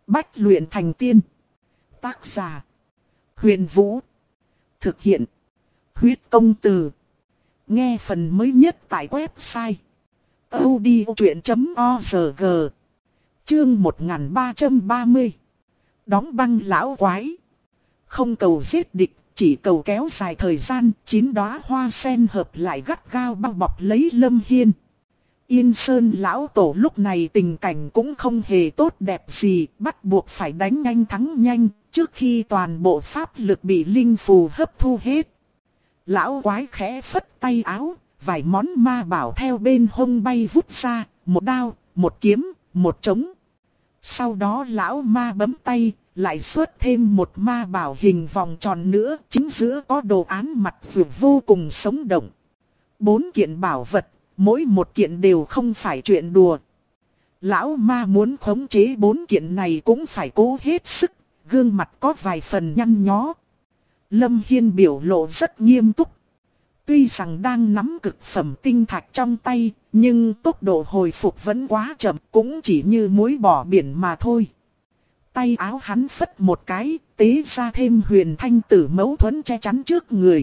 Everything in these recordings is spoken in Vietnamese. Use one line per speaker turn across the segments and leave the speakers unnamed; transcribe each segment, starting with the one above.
Bách luyện thành tiên. Tác giả: Huyền Vũ. Thực hiện: Huyết Công Từ. Nghe phần mới nhất tại website audiochuyện.org. Chương 1330. Đóng băng lão quái. Không cầu giết địch, chỉ cầu kéo dài thời gian. 9 đóa hoa sen hợp lại gắt gao bao bọc lấy Lâm Hiên. Yên Sơn lão tổ lúc này tình cảnh cũng không hề tốt đẹp gì, bắt buộc phải đánh nhanh thắng nhanh, trước khi toàn bộ pháp lực bị linh phù hấp thu hết. Lão quái khẽ phất tay áo, vài món ma bảo theo bên hông bay vút ra, một đao, một kiếm, một trống. Sau đó lão ma bấm tay, lại xuất thêm một ma bảo hình vòng tròn nữa, chính giữa có đồ án mặt vượt vô cùng sống động. 4 kiện bảo vật, mỗi một kiện đều không phải chuyện đùa. Lão ma muốn khống chế 4 kiện này cũng phải cố hết sức, gương mặt có vài phần nhăn nhó. Lâm Hiên biểu lộ rất nghiêm túc. Tuy rằng đang nắm cực phẩm tinh thạch trong tay, nhưng tốc độ hồi phục vẫn quá chậm, cũng chỉ như muối bỏ biển mà thôi. Tay áo hắn phất một cái, tế ra thêm huyền thanh tử mấu thuẫn che chắn trước người.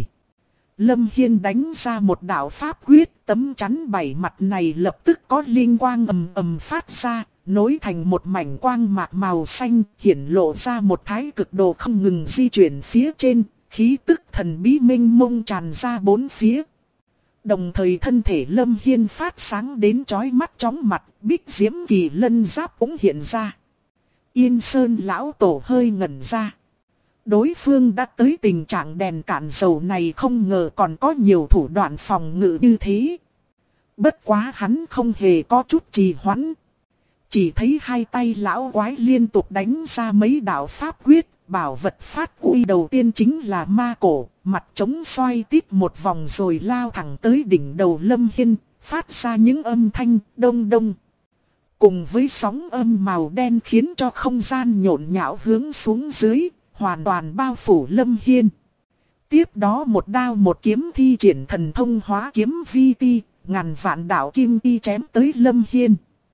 Lâm Hiên đánh ra một đạo pháp quyết, tấm chắn 7 mặt này lập tức có linh quang ầm ầm phát ra, nối thành một mảnh quang mạc màu xanh, hiển lộ ra một thái cực đồ không ngừng di chuyển phía trên, khí tức thần bí mênh mông tràn ra bốn phía. Đồng thời thân thể Lâm Hiên phát sáng đến chói mắt chóng mặt, bích diễm kỳ lân giáp cũng hiện ra. Yên Sơn lão tổ hơi ngẩn ra. Đối phương đã tới tình trạng đèn cạn dầu này, không ngờ còn có nhiều thủ đoạn phòng ngự như thế. Bất quá hắn không hề có chút trì hoãn. Chỉ thấy hai tay lão quái liên tục đánh ra mấy đạo pháp quyết, bảo vật phát uy đầu tiên chính là ma cổ, mặt trống xoay tít một vòng rồi lao thẳng tới đỉnh đầu Lâm Hiên, phát ra những âm thanh đông đông. Cùng với sóng âm màu đen khiến cho không gian nhộn nhạo hướng xuống dưới, hoàn toàn bao phủ Lâm Hiên. Tiếp đó một đao một kiếm thi triển thần thông hóa kiếm vi ti, ngàn vạn đạo kim ti chém tới Lâm Hiên.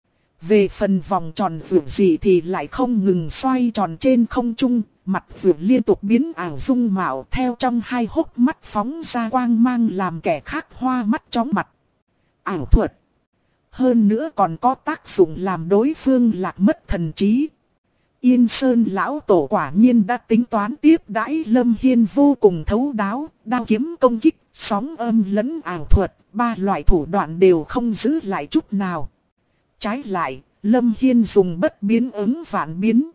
Về phần vòng tròn vượt dị thì lại không ngừng xoay tròn trên không trung, mặt vượt liên tục biến ảo dung mạo, theo trong hai hốc mắt phóng ra quang mang làm kẻ khác hoa mắt chóng mặt. Ảo thuật. Hơn nữa còn có tác dụng làm đối phương lạc mất thần trí. Yên Sơn lão tổ quả nhiên đã tính toán tiếp đãi Lâm Hiên vô cùng thấu đáo, đao kiếm công kích, sóng âm lẫn ảo thuật, 3 loại thủ đoạn đều không giữ lại chút nào. Trái lại, Lâm Hiên dùng bất biến ứng vạn biến.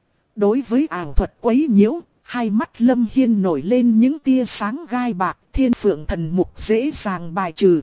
Đối với ảo thuật quấy nhiễu, hai mắt Lâm Hiên nổi lên những tia sáng gai bạc, thiên phượng thần mục dễ dàng bài trừ.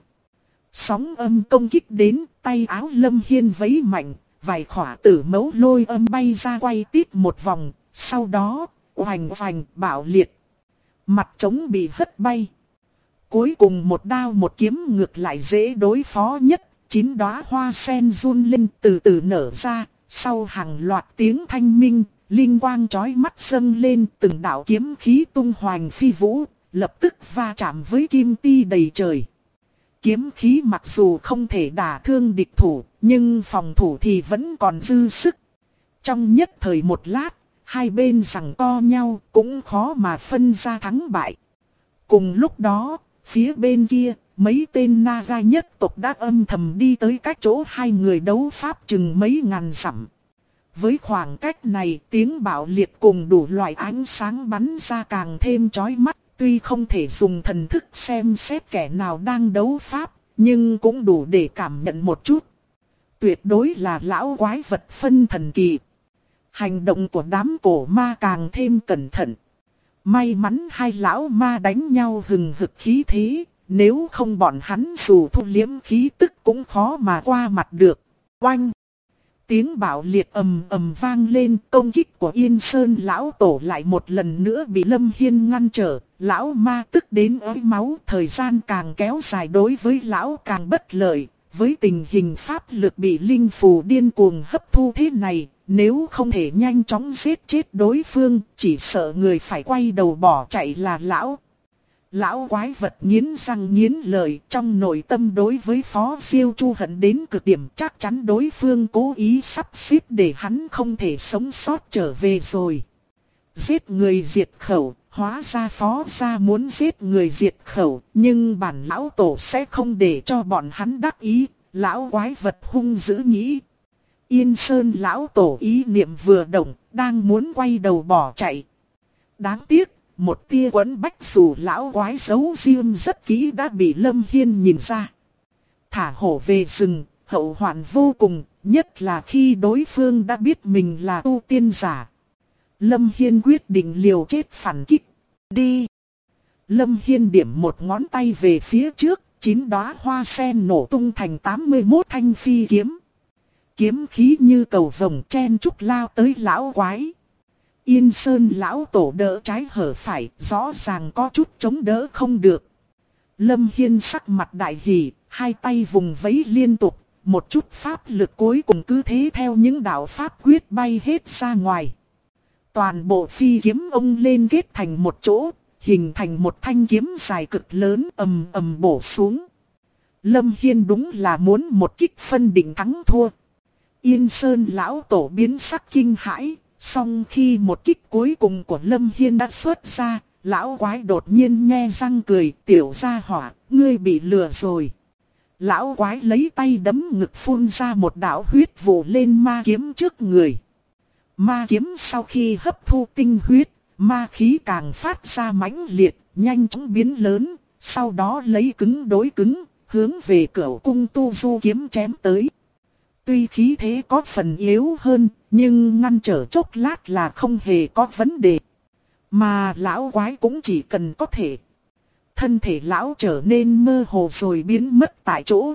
Sóng âm công kích đến, tay áo Lâm Hiên vẫy mạnh, vài khỏa tử mấu lôi âm bay ra quay tít một vòng, sau đó, oành oành bạo liệt. Mặt trống bị hất bay. Cuối cùng một đao một kiếm ngược lại dễ đối phó nhất, 9 đóa hoa sen run lên từ từ nở ra, sau hàng loạt tiếng thanh minh, linh quang chói mắt dâng lên, từng đạo kiếm khí tung hoành phi vũ, lập tức va chạm với kim ti đầy trời. Kiếm khí mặc dù không thể đả thương địch thủ, nhưng phòng thủ thì vẫn còn dư sức. Trong nhất thời một lát, hai bên giằng co nhau cũng khó mà phân ra thắng bại. Cùng lúc đó, phía bên kia, mấy tên Naga nhất tộc đã âm thầm đi tới cách chỗ hai người đấu pháp chừng mấy ngàn dặm. Với khoảng cách này, tiếng bạo liệt cùng đủ loại ánh sáng bắn ra càng thêm chói mắt. Tuy không thể dùng thần thức xem xét kẻ nào đang đấu pháp, nhưng cũng đủ để cảm nhận một chút. Tuyệt đối là lão quái vật phân thần kỳ. Hành động của đám cổ ma càng thêm cẩn thận. May mắn hai lão ma đánh nhau hừng hực khí thế, nếu không bọn hắn dù thu liếm khí tức cũng khó mà qua mặt được. Oanh! Tiếng bạo liệt ầm ầm vang lên, công kích của Yên Sơn lão tổ lại một lần nữa bị Lâm Hiên ngăn trở. Lão ma tức đến ói máu, thời gian càng kéo dài đối với lão càng bất lợi. Với tình hình pháp lực bị linh phù điên cuồng hấp thu thế này, nếu không thể nhanh chóng giết chết đối phương, chỉ sợ người phải quay đầu bỏ chạy là lão. Lão quái vật nghiến răng nghiến lợi, trong nội tâm đối với Phó Diêu Chu hận đến cực điểm, chắc chắn đối phương cố ý sắp xếp để hắn không thể sống sót trở về rồi. Giết người diệt khẩu, hóa ra Phó gia muốn giết người diệt khẩu, nhưng bản lão tổ sẽ không để cho bọn hắn đắc ý. Lão quái vật hung dữ nghĩ. Yên Sơn lão tổ ý niệm vừa động, đang muốn quay đầu bỏ chạy. Đáng tiếc, một tia quấn bách dù lão quái giấu riêng rất kỹ đã bị Lâm Hiên nhìn ra. Thả hổ về rừng, hậu hoạn vô cùng, nhất là khi đối phương đã biết mình là tu tiên giả. Lâm Hiên quyết định liều chết phản kích. Đi! Lâm Hiên điểm một ngón tay về phía trước, 9 đóa hoa sen nổ tung thành 81 thanh phi kiếm. Kiếm khí như cầu vồng chen chúc lao tới lão quái. Yên Sơn lão tổ đỡ trái hở phải, rõ ràng có chút chống đỡ không được. Lâm Hiên sắc mặt đại hỉ, hai tay vùng vẫy liên tục, một chút pháp lực cuối cùng cứ thế theo những đạo pháp quyết bay hết ra ngoài. Toàn bộ phi kiếm ông lên kết thành một chỗ, hình thành một thanh kiếm dài cực lớn ầm ầm bổ xuống. Lâm Hiên đúng là muốn một kích phân định thắng thua. Yên Sơn lão tổ biến sắc kinh hãi, song khi một kích cuối cùng của Lâm Hiên đã xuất ra, lão quái đột nhiên nhe răng cười, tiểu gia hỏa, ngươi bị lừa rồi. Lão quái lấy tay đấm ngực phun ra một đạo huyết vụ lên ma kiếm trước người. Ma kiếm sau khi hấp thu tinh huyết, ma khí càng phát ra mãnh liệt, nhanh chóng biến lớn, sau đó lấy cứng đối cứng, hướng về Cửu Cung Tu Du kiếm chém tới. Tuy khí thế có phần yếu hơn, nhưng ngăn trở chốc lát là không hề có vấn đề. Mà lão quái cũng chỉ cần có thể. Thân thể lão trở nên mơ hồ rồi biến mất tại chỗ.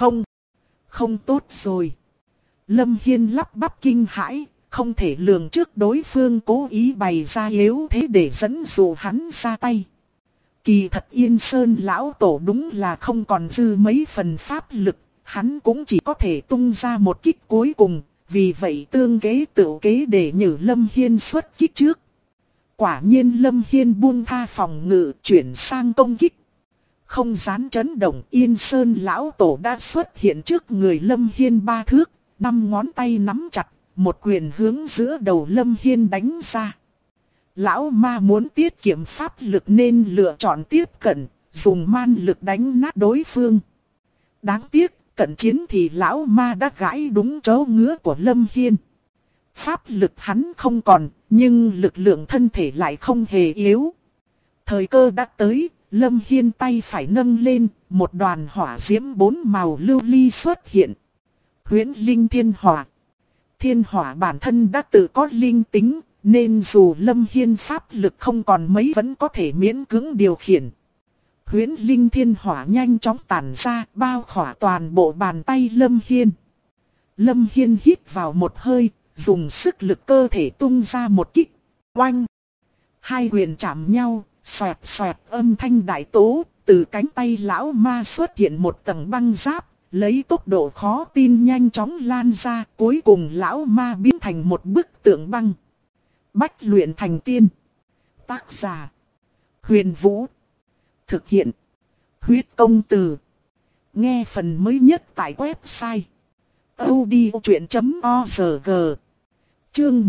Không tốt rồi. Lâm Hiên lắp bắp kinh hãi, không thể lường trước đối phương cố ý bày ra yếu thế để dẫn dụ hắn ra tay. Kỳ thật Yên Sơn lão tổ đúng là không còn dư mấy phần pháp lực, hắn cũng chỉ có thể tung ra một kích cuối cùng, vì vậy tương kế tự kế để nhử Lâm Hiên xuất kích trước. Quả nhiên Lâm Hiên buông tha phòng ngự chuyển sang công kích. Không gian chấn động, Yên Sơn lão tổ đã xuất hiện trước người Lâm Hiên 3 thước, 5 ngón tay nắm chặt, một quyền hướng giữa đầu Lâm Hiên đánh ra. Lão ma muốn tiết kiệm pháp lực nên lựa chọn tiếp cận, dùng man lực đánh nát đối phương. Đáng tiếc, cận chiến thì lão ma đã gãi đúng chỗ ngứa của Lâm Hiên. Pháp lực hắn không còn, nhưng lực lượng thân thể lại không hề yếu. Thời cơ đã tới, Lâm Hiên tay phải nâng lên, một đoàn hỏa diễm 4 màu lưu ly xuất hiện. Huyễn linh thiên hỏa. Thiên hỏa bản thân đã tự có linh tính, nên dù Lâm Hiên pháp lực không còn mấy vẫn có thể miễn cưỡng điều khiển. Huyễn linh thiên hỏa nhanh chóng tản ra, bao khỏa toàn bộ bàn tay Lâm Hiên. Lâm Hiên hít vào một hơi, dùng sức lực cơ thể tung ra một kích. Oanh! Hai quyền chạm nhau, xoẹt xoẹt âm thanh đại tố, từ cánh tay lão ma xuất hiện một tầng băng giáp, lấy tốc độ khó tin nhanh chóng lan ra, cuối cùng lão ma biến thành một bức tượng băng. Bách luyện thành tiên. Tác giả: Huyền Vũ. Thực hiện: Huyết Công Từ. Nghe phần mới nhất tại website audiochuyện.org. Chương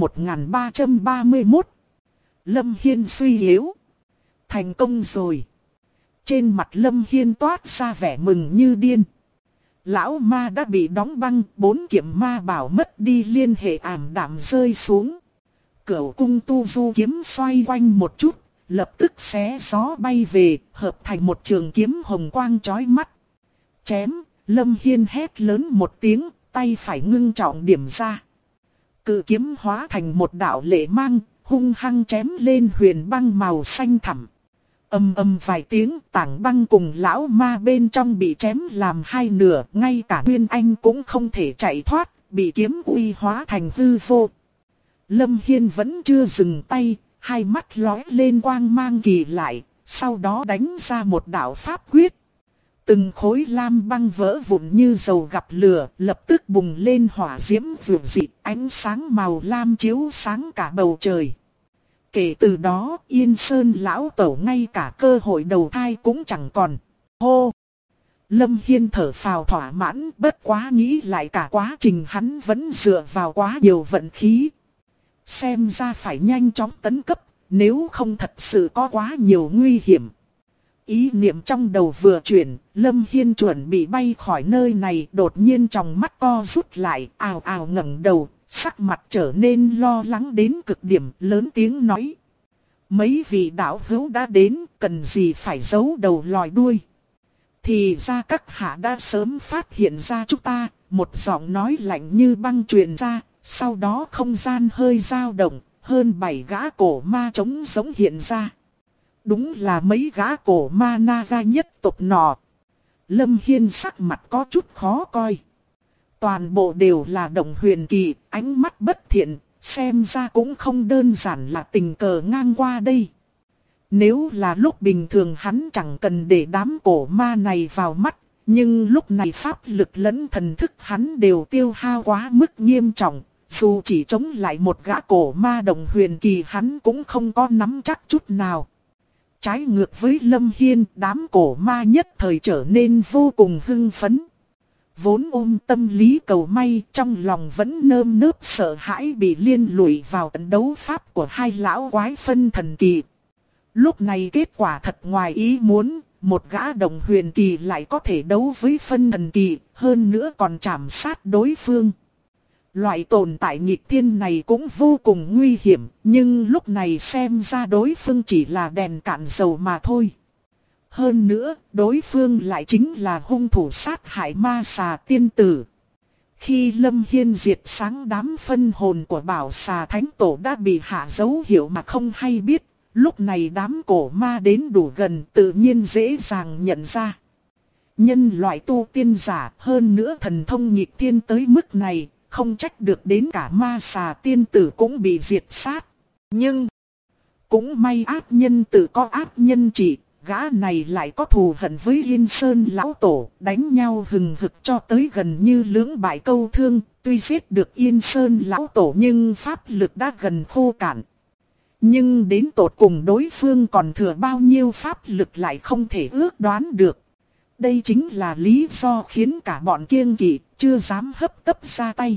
1331. Lâm Hiên suy yếu. Thành công rồi. Trên mặt Lâm Hiên toát ra vẻ mừng như điên. Lão ma đã bị đóng băng, 4 kiếm ma bảo mất đi liên hệ ảm đạm rơi xuống. Cửu Cung Tu Du kiếm xoay quanh một chút, lập tức xé gió bay về, hợp thành một trường kiếm hồng quang chói mắt. Chém, Lâm Hiên hét lớn một tiếng, tay phải ngưng trọng điểm ra. Cự kiếm hóa thành một đạo lệ mang, hung hăng chém lên huyền băng màu xanh thẳm. Ầm ầm vài tiếng, tảng băng cùng lão ma bên trong bị chém làm hai nửa, ngay cả Nguyên Anh cũng không thể chạy thoát, bị kiếm uy hóa thành hư vô. Lâm Hiên vẫn chưa dừng tay, hai mắt lóe lên quang mang kỳ lạ, sau đó đánh ra một đạo pháp quyết. Từng khối lam băng vỡ vụn như dầu gặp lửa, lập tức bùng lên hỏa diễm rực rỡ, ánh sáng màu lam chiếu sáng cả bầu trời. Kể từ đó Yên Sơn lão tổ ngay cả cơ hội đầu thai cũng chẳng còn. Hô! Lâm Hiên thở phào thỏa mãn, bất quá nghĩ lại cả quá trình hắn vẫn dựa vào quá nhiều vận khí. Xem ra phải nhanh chóng tấn cấp, nếu không thật sự có quá nhiều nguy hiểm. Ý niệm trong đầu vừa chuyển, Lâm Hiên chuẩn bị bay khỏi nơi này, đột nhiên trong mắt co rút lại, ào ào ngẩng đầu, sắc mặt trở nên lo lắng đến cực điểm, lớn tiếng nói. Mấy vị đạo hữu đã đến, cần gì phải giấu đầu lòi đuôi. Thì ra các hạ đã sớm phát hiện ra chúng ta, một giọng nói lạnh như băng truyền ra, sau đó không gian hơi dao động, hơn 7 gã cổ ma trống giống hiện ra. Đúng là mấy gã cổ ma Naga nhất tộc nọ. Lâm Hiên sắc mặt có chút khó coi. Toàn bộ đều là động huyền kỳ, ánh mắt bất thiện, xem ra cũng không đơn giản là tình cờ ngang qua đây. Nếu là lúc bình thường hắn chẳng cần để đám cổ ma này vào mắt, nhưng lúc này pháp lực lẫn thần thức hắn đều tiêu hao quá mức nghiêm trọng. Dù chỉ chống lại một gã cổ ma đồng huyền kỳ hắn cũng không có nắm chắc chút nào. Trái ngược với Lâm Hiên, đám cổ ma nhất thời trở nên vô cùng hưng phấn. Vốn ôm tâm lý cầu may, trong lòng vẫn nơm nớp sợ hãi bị liên lụy vào trận đấu pháp của hai lão quái phân thần kỳ. Lúc này kết quả thật ngoài ý muốn, một gã đồng huyền kỳ lại có thể đấu với phân thần kỳ, hơn nữa còn chạm sát đối phương. Loại tồn tại nghịch thiên này cũng vô cùng nguy hiểm, nhưng lúc này xem ra đối phương chỉ là đèn cạn dầu mà thôi. Hơn nữa, đối phương lại chính là hung thủ sát hại ma xà tiên tử. Khi Lâm Hiên diệt sáng đám phân hồn của bảo xà thánh tổ đã bị hạ dấu hiệu mà không hay biết, lúc này đám cổ ma đến đủ gần tự nhiên dễ dàng nhận ra. Nhân loại tu tiên giả hơn nữa thần thông nghịch thiên tới mức này, không trách được đến cả ma xà tiên tử cũng bị diệt sát. Nhưng, cũng may ác nhân tự có ác nhân trị, gã này lại có thù hận với Yên Sơn lão tổ, đánh nhau hừng hực cho tới gần như lưỡng bại câu thương, tuy giết được Yên Sơn lão tổ nhưng pháp lực đã gần khô cạn. Nhưng đến tột cùng đối phương còn thừa bao nhiêu pháp lực lại không thể ước đoán được. Đây chính là lý do khiến cả bọn kiêng kỵ, chưa dám hấp tấp ra tay.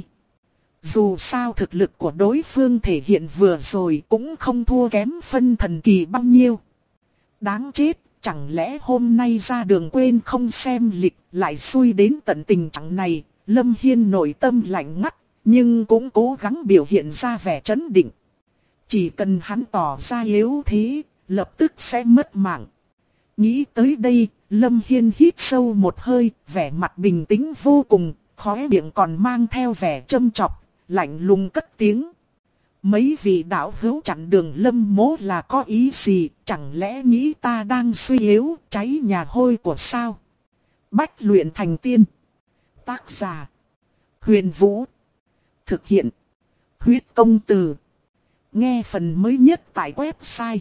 Dù sao thực lực của đối phương thể hiện vừa rồi cũng không thua kém phân thần kỳ bao nhiêu. Đáng chết, chẳng lẽ hôm nay ra đường quên không xem lịch, lại xui đến tận tình trạng này. Lâm Hiên nội tâm lạnh ngắt, nhưng cũng cố gắng biểu hiện ra vẻ trấn định. Chỉ cần hắn tỏ ra yếu thế, lập tức sẽ mất mạng. Nghĩ tới đây, Lâm Hiên hít sâu một hơi, vẻ mặt bình tĩnh vô cùng, khóe miệng còn mang theo vẻ châm chọc, lạnh lùng cất tiếng. Mấy vị đạo hữu chặn đường Lâm mỗ là có ý gì, chẳng lẽ nghĩ ta đang suy yếu, cháy nhà hôi của sao? Bách luyện thành tiên. Tác giả: Huyền Vũ. Thực hiện: Huyết Công Từ. Nghe phần mới nhất tại website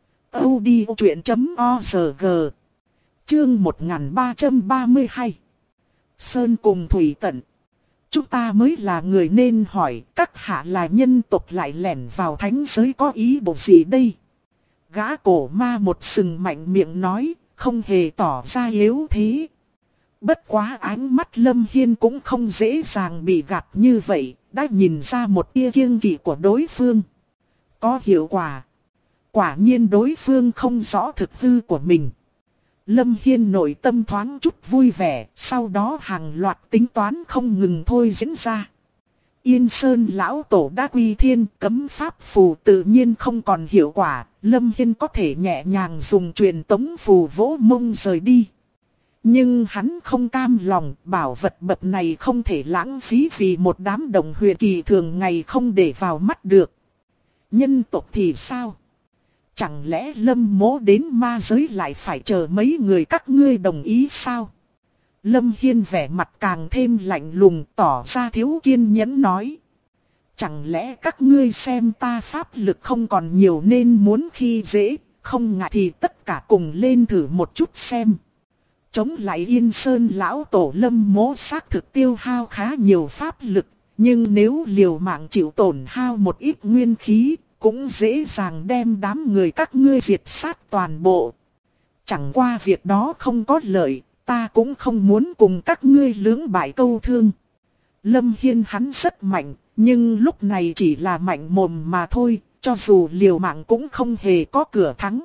audiochuyện.org. Chương 1332. Sơn cùng thủy tận. Chúng ta mới là người nên hỏi, các hạ là nhân tộc lại lẻn vào thánh giới có ý bộ gì đây? Gã cổ ma một sừng mạnh miệng nói, không hề tỏ ra yếu thế. Bất quá ánh mắt Lâm Hiên cũng không dễ dàng bị gạt như vậy, đã nhìn ra một tia kiêng kỵ của đối phương. Có hiệu quả. Quả nhiên đối phương không rõ thực hư của mình. Lâm Hiên nội tâm thoáng chút vui vẻ, sau đó hàng loạt tính toán không ngừng thôi diễn ra. Yên Sơn lão tổ đã quy thiên, cấm pháp phù tự nhiên không còn hiệu quả, Lâm Hiên có thể nhẹ nhàng dùng truyền tống phù vỗ mông rời đi. Nhưng hắn không cam lòng, bảo vật bậc này không thể lãng phí vì một đám đồng huyền kỳ thường ngày không để vào mắt được. Nhân tộc thì sao? Chẳng lẽ Lâm mỗ đến ma giới lại phải chờ mấy người các ngươi đồng ý sao? Lâm Hiên vẻ mặt càng thêm lạnh lùng, tỏ ra thiếu kiên nhẫn nói. Chẳng lẽ các ngươi xem ta pháp lực không còn nhiều nên muốn khi dễ, không ngại thì tất cả cùng lên thử một chút xem. Chống lại Yên Sơn lão tổ Lâm mỗ xác thực tiêu hao khá nhiều pháp lực, nhưng nếu liều mạng chịu tổn hao một ít nguyên khí, cũng dễ dàng đem đám người các ngươi diệt sát toàn bộ. Chẳng qua việc đó không có lợi, ta cũng không muốn cùng các ngươi lưỡng bại câu thương. Lâm Hiên hắn rất mạnh, nhưng lúc này chỉ là mạnh mồm mà thôi, cho dù liều mạng cũng không hề có cửa thắng.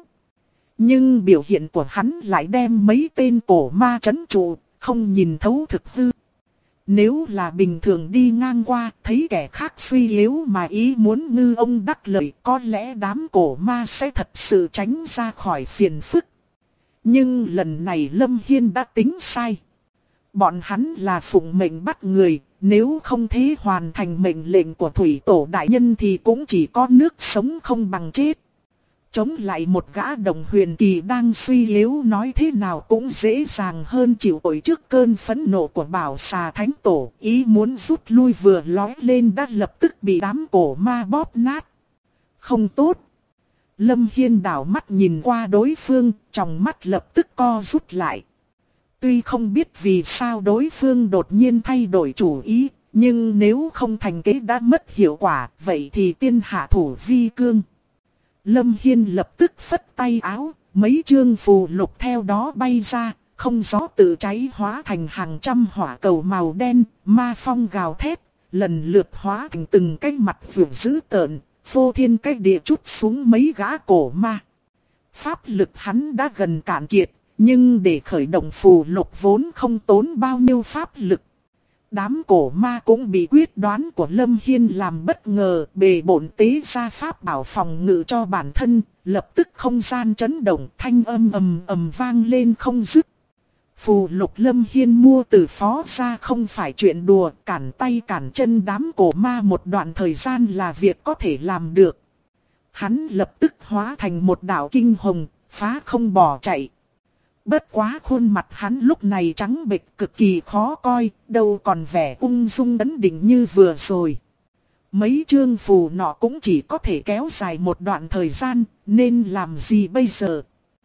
Nhưng biểu hiện của hắn lại đem mấy tên cổ ma trấn trụ, không nhìn thấu thực hư. Nếu là bình thường đi ngang qua, thấy kẻ khác suy yếu mà ý muốn ngư ông đắc lợi, có lẽ đám cổ ma sẽ thật sự tránh ra khỏi phiền phức. Nhưng lần này Lâm Hiên đã tính sai. Bọn hắn là phụng mệnh bắt người, nếu không thế hoàn thành mệnh lệnh của Thủy Tổ Đại Nhân thì cũng chỉ có nước sống không bằng chết. Chống lại một gã đồng huyền kỳ đang suy yếu nói thế nào cũng dễ dàng hơn chịu tội trước cơn phẫn nộ của Bảo Xà Thánh Tổ. Ý muốn rút lui vừa lói lên đã lập tức bị đám cổ ma bóp nát. Không tốt. Lâm Hiên đảo mắt nhìn qua đối phương, trong mắt lập tức co rút lại. Tuy không biết vì sao đối phương đột nhiên thay đổi chủ ý, nhưng nếu không thành kế đã mất hiệu quả, vậy thì tiên hạ thủ vi cương. Lâm Hiên lập tức phất tay áo, mấy chương phù lục theo đó bay ra, không gió tự cháy hóa thành hàng trăm hỏa cầu màu đen, ma phong gào thét, lần lượt hóa thành từng cái mặt vượt dữ tợn, phô thiên cách địa trút xuống mấy gã cổ ma. Pháp lực hắn đã gần cạn kiệt, nhưng để khởi động phù lục vốn không tốn bao nhiêu pháp lực. Đám cổ ma cũng bị quyết đoán của Lâm Hiên làm bất ngờ, bề bộn tế ra pháp bảo phòng ngự cho bản thân, lập tức không gian chấn động, thanh âm ầm ầm vang lên không dứt. Phù lục Lâm Hiên mua từ phó ra không phải chuyện đùa, cản tay cản chân đám cổ ma một đoạn thời gian là việc có thể làm được. Hắn lập tức hóa thành một đạo kinh hồng, phá không bỏ chạy. Bất quá khuôn mặt hắn lúc này trắng bệch cực kỳ khó coi, đâu còn vẻ ung dung ấn định như vừa rồi. Mấy chương phù nọ cũng chỉ có thể kéo dài một đoạn thời gian, nên làm gì bây giờ?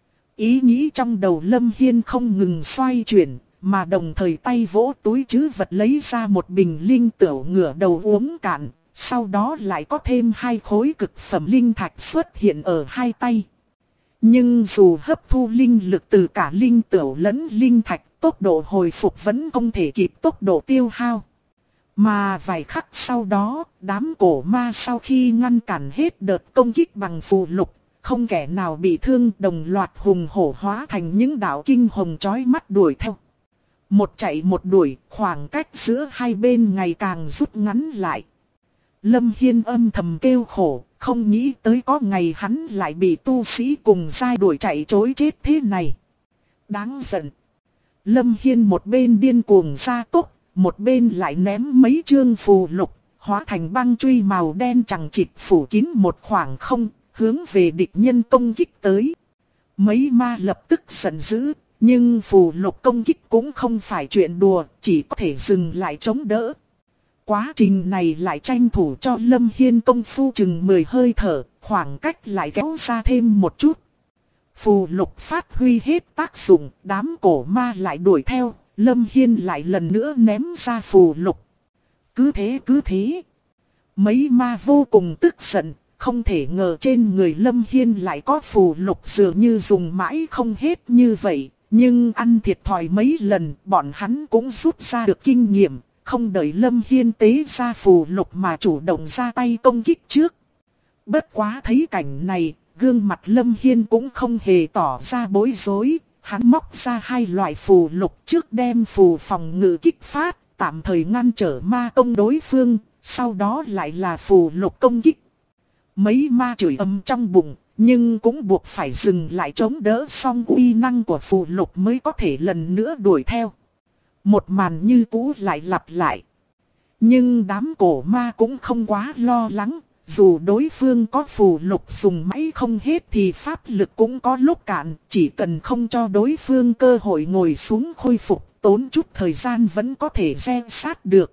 Ý nghĩ trong đầu Lâm Hiên không ngừng xoay chuyển, mà đồng thời tay vỗ túi trữ vật lấy ra một bình linh tửu ngửa đầu uống cạn, sau đó lại có thêm 2 khối cực phẩm linh thạch xuất hiện ở hai tay. Nhưng dù hấp thu linh lực từ cả linh tửu lẫn linh thạch, tốc độ hồi phục vẫn không thể kịp tốc độ tiêu hao. Mà vài khắc sau đó, đám cổ ma sau khi ngăn cản hết đợt công kích bằng phù lục, không kẻ nào bị thương, đồng loạt hùng hổ hóa thành những đạo kinh hồng chói mắt đuổi theo. Một chạy một đuổi, khoảng cách giữa hai bên ngày càng rút ngắn lại. Lâm Hiên âm thầm kêu khổ, không nghĩ tới có ngày hắn lại bị tu sĩ cùng giai đuổi chạy trối chết thế này. Đáng giận. Lâm Hiên một bên điên cuồng ra tốc, một bên lại ném mấy chương phù lục, hóa thành băng truy màu đen chằng chịt phủ kín một khoảng không, hướng về địch nhân công kích tới. Mấy ma lập tức giận dữ, nhưng phù lục công kích cũng không phải chuyện đùa, chỉ có thể dừng lại chống đỡ. Quá trình này lại tranh thủ cho Lâm Hiên công phu chừng 10 hơi thở, khoảng cách lại kéo ra thêm một chút. Phù lục phát huy hết tác dụng, đám cổ ma lại đuổi theo, Lâm Hiên lại lần nữa ném ra phù lục. Cứ thế. Mấy ma vô cùng tức giận, không thể ngờ trên người Lâm Hiên lại có phù lục dường như dùng mãi không hết như vậy. Nhưng ăn thiệt thòi mấy lần, bọn hắn cũng rút ra được kinh nghiệm. Không đợi Lâm Hiên tế ra phù lục mà chủ động ra tay công kích trước. Bất quá thấy cảnh này, gương mặt Lâm Hiên cũng không hề tỏ ra bối rối. Hắn móc ra 2 loại phù lục trước đem phù phòng ngự kích phát, tạm thời ngăn trở ma công đối phương, sau đó lại là phù lục công kích. Mấy ma chửi ầm trong bụng, nhưng cũng buộc phải dừng lại chống đỡ xong uy năng của phù lục mới có thể lần nữa đuổi theo. Một màn như cũ lại lặp lại. Nhưng đám cổ ma cũng không quá lo lắng, dù đối phương có phù lục dùng mãi không hết thì pháp lực cũng có lúc cạn, chỉ cần không cho đối phương cơ hội ngồi xuống khôi phục, tốn chút thời gian vẫn có thể gieo sát được.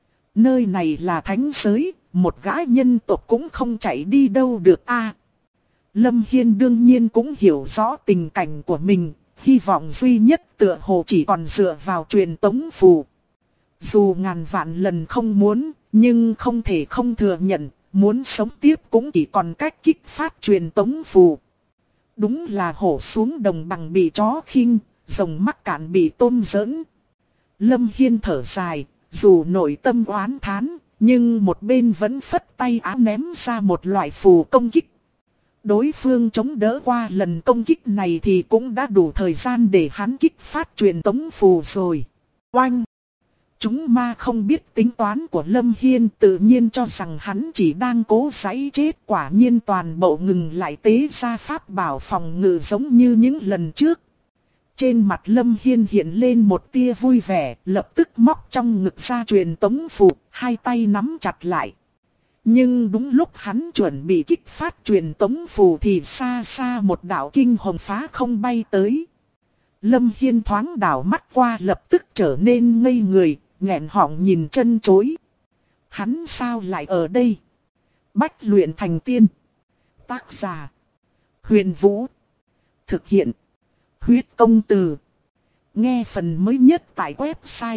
Nơi này là thánh giới, một gã nhân tộc cũng không chạy đi đâu được a. Lâm Hiên đương nhiên cũng hiểu rõ tình cảnh của mình, hy vọng duy nhất tựa hồ chỉ còn dựa vào truyền tống phù. Dù ngàn vạn lần không muốn, nhưng không thể không thừa nhận, muốn sống tiếp cũng chỉ còn cách kích phát truyền tống phù. Đúng là hổ xuống đồng bằng bị chó khinh, rồng mắc cạn bị tôm giỡn. Lâm Hiên thở dài, dù nội tâm oán thán, nhưng một bên vẫn phất tay áo ném ra một loại phù công kích. Đối phương chống đỡ qua lần công kích này thì cũng đã đủ thời gian để hắn kích phát truyền tống phù rồi. Oanh! Chúng ma không biết tính toán của Lâm Hiên, tự nhiên cho rằng hắn chỉ đang cố giãy chết, quả nhiên toàn bộ ngừng lại tế ra pháp bảo phòng ngự giống như những lần trước. Trên mặt Lâm Hiên hiện lên một tia vui vẻ, lập tức móc trong ngực ra truyền tống phù, hai tay nắm chặt lại. Nhưng đúng lúc hắn chuẩn bị kích phát truyền tống phù thì xa xa một đạo kinh hồng phá không bay tới. Lâm Hiên thoáng đảo mắt qua lập tức trở nên ngây người, nghẹn họng nhìn chân chối. Hắn sao lại ở đây? Bách luyện thành tiên. Tác giả: Huyền Vũ. Thực hiện: Huyết Công Từ. Nghe phần mới nhất tại website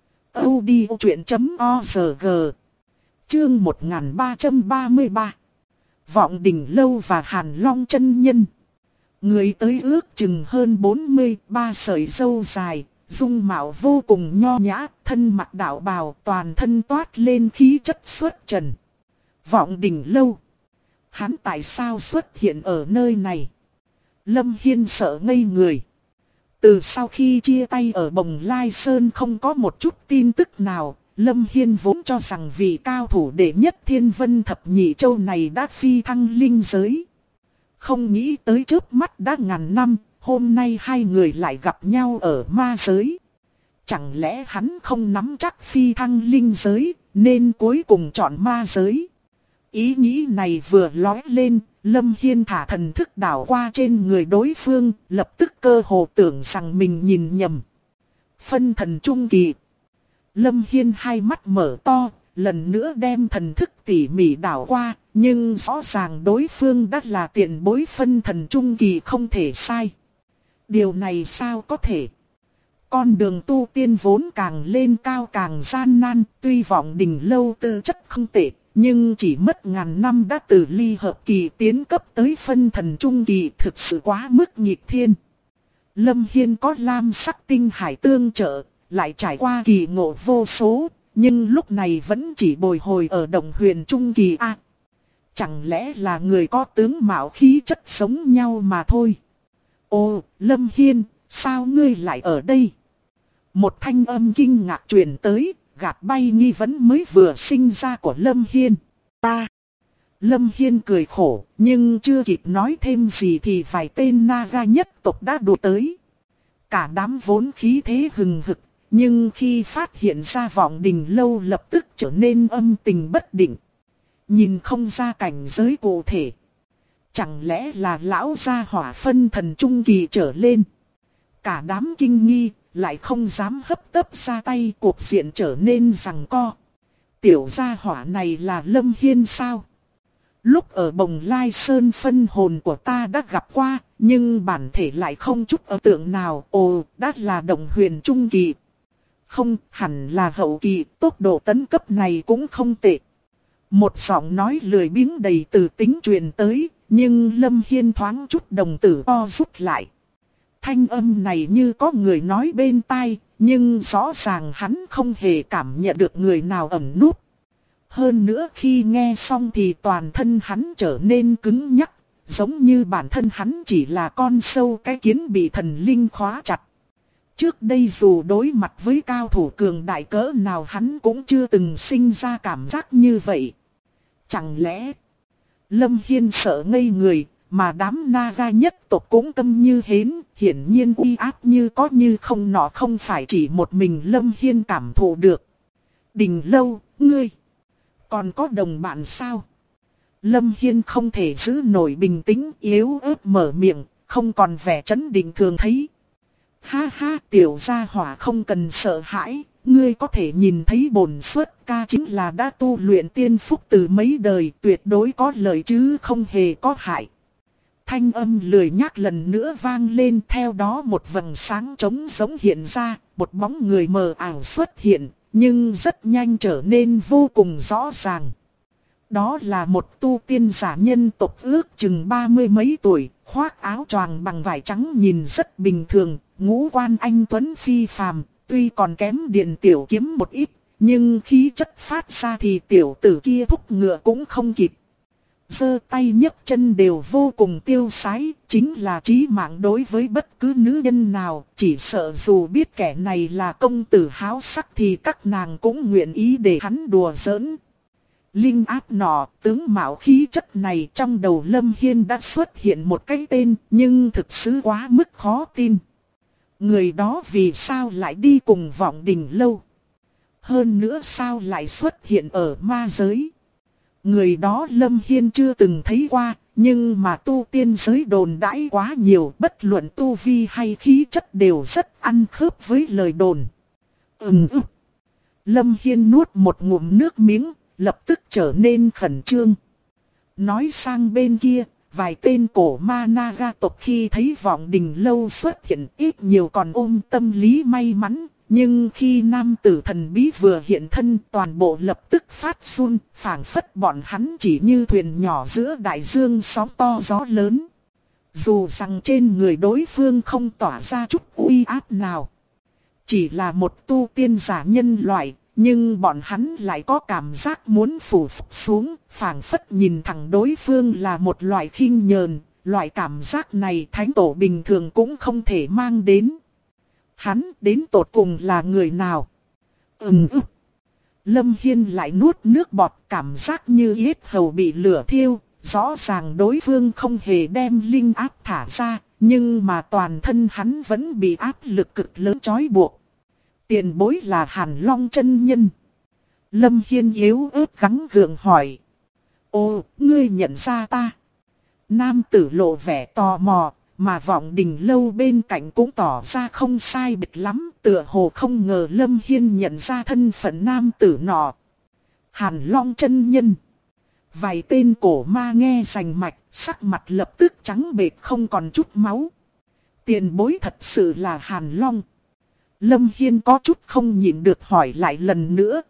audiochuyện.org. Chương 1333. Vọng Đỉnh Lâu và Hàn Long chân nhân. Người tới ước chừng hơn 43 sợi râu dài, dung mạo vô cùng nho nhã, thân mặc đạo bào, toàn thân toát lên khí chất xuất trần. Vọng Đỉnh Lâu. Hắn tại sao xuất hiện ở nơi này? Lâm Hiên sợ ngây người. Từ sau khi chia tay ở Bồng Lai Sơn không có một chút tin tức nào, Lâm Hiên vốn cho rằng vị cao thủ đệ nhất Thiên Vân Thập Nhị Châu này đã phi thăng linh giới. Không nghĩ tới chớp mắt đã ngàn năm, hôm nay hai người lại gặp nhau ở ma giới. Chẳng lẽ hắn không nắm chắc phi thăng linh giới, nên cuối cùng chọn ma giới? Ý nghĩ này vừa lóe lên, Lâm Hiên thả thần thức đảo qua trên người đối phương, lập tức cơ hồ tưởng rằng mình nhìn nhầm. Phân thần trung kỳ. Lâm Hiên hai mắt mở to, lần nữa đem thần thức tỉ mỉ đảo qua, nhưng rõ ràng đối phương đã là tiền bối phân thần trung kỳ không thể sai. Điều này sao có thể? Con đường tu tiên vốn càng lên cao càng gian nan, tuy Vọng Đỉnh Lâu tư chất không tệ, nhưng chỉ mất ngàn năm đã từ ly hợp kỳ tiến cấp tới phân thần trung kỳ, thực sự quá mức nghịch thiên. Lâm Hiên có lam sắc tinh hải tương trợ, lại trải qua kỳ ngộ vô số, nhưng lúc này vẫn chỉ bồi hồi ở Động Huyền trung kỳ a. Chẳng lẽ là người có tướng mạo khí chất giống nhau mà thôi? Ồ, Lâm Hiên, sao ngươi lại ở đây? Một thanh âm kinh ngạc truyền tới, gạt bay nghi vấn mới vừa sinh ra của Lâm Hiên. Ta! Lâm Hiên cười khổ, nhưng chưa kịp nói thêm gì thì vài tên Naga nhất tộc đã đuổi tới. Cả đám vốn khí thế hừng hực, nhưng khi phát hiện ra Vọng Đỉnh Lâu lập tức trở nên âm tình bất định. Nhìn không ra cảnh giới cụ thể. Chẳng lẽ là lão gia hỏa phân thần trung kỳ trở lên? Cả đám kinh nghi, lại không dám hấp tấp ra tay, cuộc diện trở nên giằng co. Tiểu gia hỏa này là Lâm Hiên sao? Lúc ở Bồng Lai Sơn phân hồn của ta đã gặp qua, nhưng bản thể lại không chút ấn tượng nào. Ồ, đã là Động Huyền trung kỳ. Không, hẳn là hậu kỳ, tốc độ tấn cấp này cũng không tệ. Một giọng nói lười biếng đầy từ tính truyền tới, nhưng Lâm Hiên thoáng chút đồng tử co rút lại. Thanh âm này như có người nói bên tai, nhưng rõ ràng hắn không hề cảm nhận được người nào ẩn núp. Hơn nữa khi nghe xong thì toàn thân hắn trở nên cứng nhắc, giống như bản thân hắn chỉ là con sâu cái kiến bị thần linh khóa chặt. Trước đây dù đối mặt với cao thủ cường đại cỡ nào hắn cũng chưa từng sinh ra cảm giác như vậy. Chẳng lẽ Lâm Hiên sợ ngây người, mà đám Naga nhất tộc cũng câm như hến, hiển nhiên uy áp như có như không, nọ không phải chỉ một mình Lâm Hiên cảm thụ được. Đỉnh Lâu, ngươi còn có đồng bạn sao? Lâm Hiên không thể giữ nổi bình tĩnh, yếu ớt mở miệng, không còn vẻ trấn định thường thấy. Ha ha, tiểu gia hỏa không cần sợ hãi, ngươi có thể nhìn thấy bổn xuất ca chính là đã tu luyện tiên phúc từ mấy đời, tuyệt đối có lợi chứ không hề có hại. Thanh âm lười nhác lần nữa vang lên, theo đó một vầng sáng trống giống hiện ra, một bóng người mờ ảo xuất hiện, nhưng rất nhanh trở nên vô cùng rõ ràng. Đó là một tu tiên giả nhân tộc ước chừng 30 mấy tuổi, khoác áo choàng bằng vải trắng nhìn rất bình thường, ngũ quan anh tuấn phi phàm, tuy còn kém Điện Tiểu Kiếm một ít, nhưng khí chất phát ra thì tiểu tử kia thúc ngựa cũng không kịp. Giơ tay nhấc chân đều vô cùng tiêu sái, chính là chí mạng đối với bất cứ nữ nhân nào, chỉ sợ dù biết kẻ này là công tử háo sắc thì các nàng cũng nguyện ý để hắn đùa giỡn. Linh áp nọ, tướng mạo khí chất này trong đầu Lâm Hiên đã xuất hiện một cái tên, nhưng thực sự quá mức khó tin. Người đó vì sao lại đi cùng Vọng Đình Lâu? Hơn nữa sao lại xuất hiện ở ma giới? Người đó Lâm Hiên chưa từng thấy qua, nhưng mà tu tiên giới đồn đãi quá nhiều, bất luận tu vi hay khí chất đều rất ăn khớp với lời đồn. Lâm Hiên nuốt một ngụm nước miếng, lập tức trở nên khẩn trương. Nói sang bên kia, vài tên cổ ma Naga tộc khi thấy Vọng Đình Lâu xuất hiện ít nhiều còn ôm tâm lý may mắn. Nhưng khi nam tử thần bí vừa hiện thân, toàn bộ lập tức phát run, phảng phất bọn hắn chỉ như thuyền nhỏ giữa đại dương sóng to gió lớn. Dù rằng trên người đối phương không tỏa ra chút uy áp nào, chỉ là một tu tiên giả nhân loại, nhưng bọn hắn lại có cảm giác muốn phủ phục xuống, phảng phất nhìn thẳng đối phương là một loại khinh nhờn, loại cảm giác này thánh tổ bình thường cũng không thể mang đến. Hắn đến tột cùng là người nào? Lâm Hiên lại nuốt nước bọt, cảm giác như yết hầu bị lửa thiêu. Rõ ràng đối phương không hề đem linh áp thả ra, nhưng mà toàn thân hắn vẫn bị áp lực cực lớn trói buộc. Tiền bối là Hàn Long chân nhân. Lâm Hiên yếu ớt gắng gượng hỏi. Ồ, ngươi nhận ra ta? Nam tử lộ vẻ tò mò. Mà Vọng Đình Lâu bên cạnh cũng tỏ ra không sai biệt lắm, tựa hồ không ngờ Lâm Hiên nhận ra thân phận nam tử nọ. Hàn Long chân nhân. Vài tên cổ ma nghe rành mạch, sắc mặt lập tức trắng bệch không còn chút máu. Tiền bối thật sự là Hàn Long. Lâm Hiên có chút không nhịn được hỏi lại lần nữa.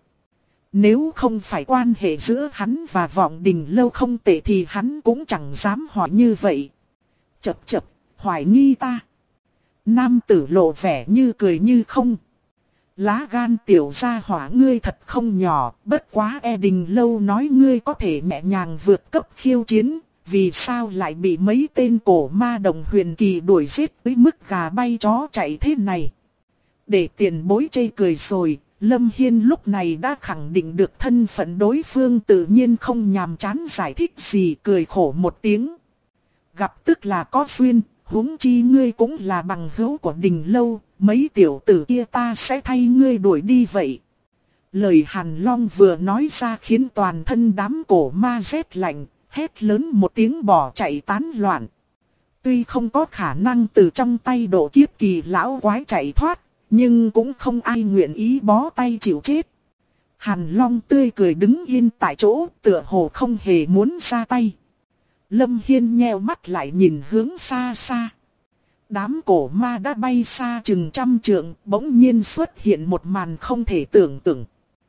Nếu không phải quan hệ giữa hắn và Vọng Đình Lâu không tệ thì hắn cũng chẳng dám hỏi như vậy. Chập chập. Hoài nghi ta. Nam tử lộ vẻ như cười như không. Lá gan tiểu gia hỏa ngươi thật không nhỏ, bất quá Đình Lâu nói ngươi có thể nhẹ nhàng vượt cấp khiêu chiến, vì sao lại bị mấy tên cổ ma đồng huyền kỳ đuổi giết tới mức gà bay chó chạy thế này. Để tiền bối chê cười rồi, Lâm Hiên lúc này đã khẳng định được thân phận đối phương, tự nhiên không nhàm chán giải thích gì, cười khổ một tiếng. Gặp tức là có duyên. Huống chi ngươi cũng là bằng hữu của Đình Lâu, mấy tiểu tử kia ta sẽ thay ngươi đuổi đi vậy. Lời Hàn Long vừa nói ra khiến toàn thân đám cổ ma rét lạnh, hét lớn một tiếng bỏ chạy tán loạn. Tuy không có khả năng từ trong tay độ kiếp kỳ lão quái chạy thoát, nhưng cũng không ai nguyện ý bó tay chịu chết. Hàn Long tươi cười đứng yên tại chỗ, tựa hồ không hề muốn ra tay. Lâm Hiên nheo mắt lại nhìn hướng xa xa. Đám cổ ma đã bay xa chừng trăm trượng, bỗng nhiên xuất hiện một màn không thể tưởng tượng.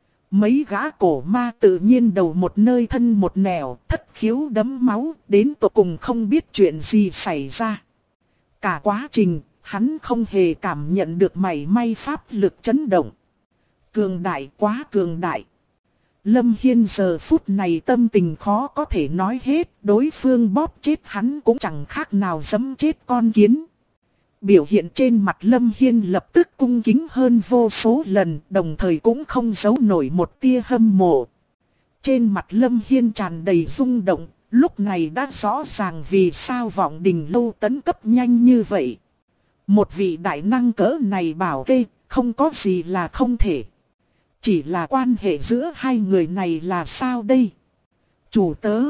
Mấy gã cổ ma tự nhiên đầu một nơi thân một nẻo, thất khiếu đẫm máu, đến tột cùng không biết chuyện gì xảy ra. Cả quá trình, hắn không hề cảm nhận được mảy may pháp lực chấn động. Cường đại, quá cường đại. Lâm Hiên giờ phút này tâm tình khó có thể nói hết, đối phương bóp chết hắn cũng chẳng khác nào giẫm chết con kiến. Biểu hiện trên mặt Lâm Hiên lập tức cung kính hơn vô số lần, đồng thời cũng không giấu nổi một tia hâm mộ. Trên mặt Lâm Hiên tràn đầy rung động, lúc này đã rõ ràng vì sao Vọng Đình Lâu tấn cấp nhanh như vậy. Một vị đại năng cỡ này bảo kê, không có gì là không thể. Chỉ là quan hệ giữa hai người này là sao đây? Chủ tớ,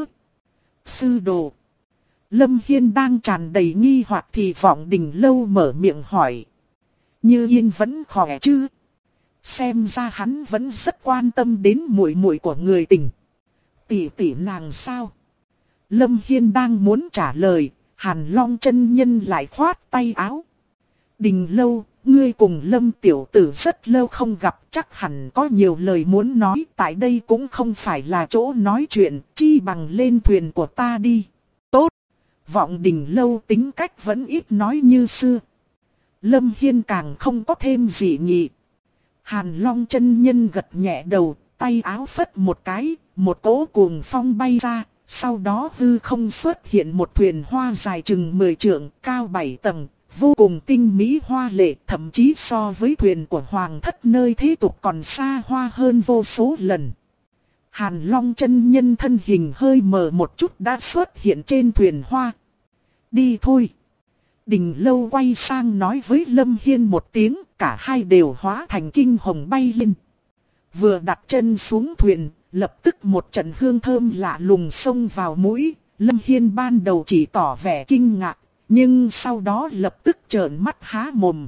sư đồ. Lâm Hiên đang tràn đầy nghi hoặc thì Vọng Đình Lâu mở miệng hỏi. Như Yên vẫn khỏe chứ? Xem ra hắn vẫn rất quan tâm đến muội muội của người tình. Tỷ tỷ nàng sao? Lâm Hiên đang muốn trả lời, Hàn Long chân nhân lại khoát tay áo. Đình Lâu, ngươi cùng Lâm tiểu tử rất lâu không gặp, chắc hẳn có nhiều lời muốn nói, tại đây cũng không phải là chỗ nói chuyện, chi bằng lên thuyền của ta đi. Tốt, Vọng Đình Lâu tính cách vẫn ít nói như xưa. Lâm Hiên càng không có thêm dị nghị. Hàn Long chân nhân gật nhẹ đầu, tay áo phất một cái, một cỗ cuồng phong bay ra, sau đó hư không xuất hiện một thuyền hoa dài chừng 10 trượng, cao 7 tầng, vô cùng tinh mỹ hoa lệ, thậm chí so với thuyền của hoàng thất nơi thế tục còn xa hoa hơn vô số lần. Hàn Long chân nhân thân hình hơi mờ một chút đã xuất hiện trên thuyền hoa. Đi thôi. Đình Lâu quay sang nói với Lâm Hiên một tiếng, cả hai đều hóa thành kinh hồng bay lên. Vừa đặt chân xuống thuyền, lập tức một trận hương thơm lạ lùng xông vào mũi. Lâm Hiên ban đầu chỉ tỏ vẻ kinh ngạc, nhưng sau đó lập tức trợn mắt há mồm.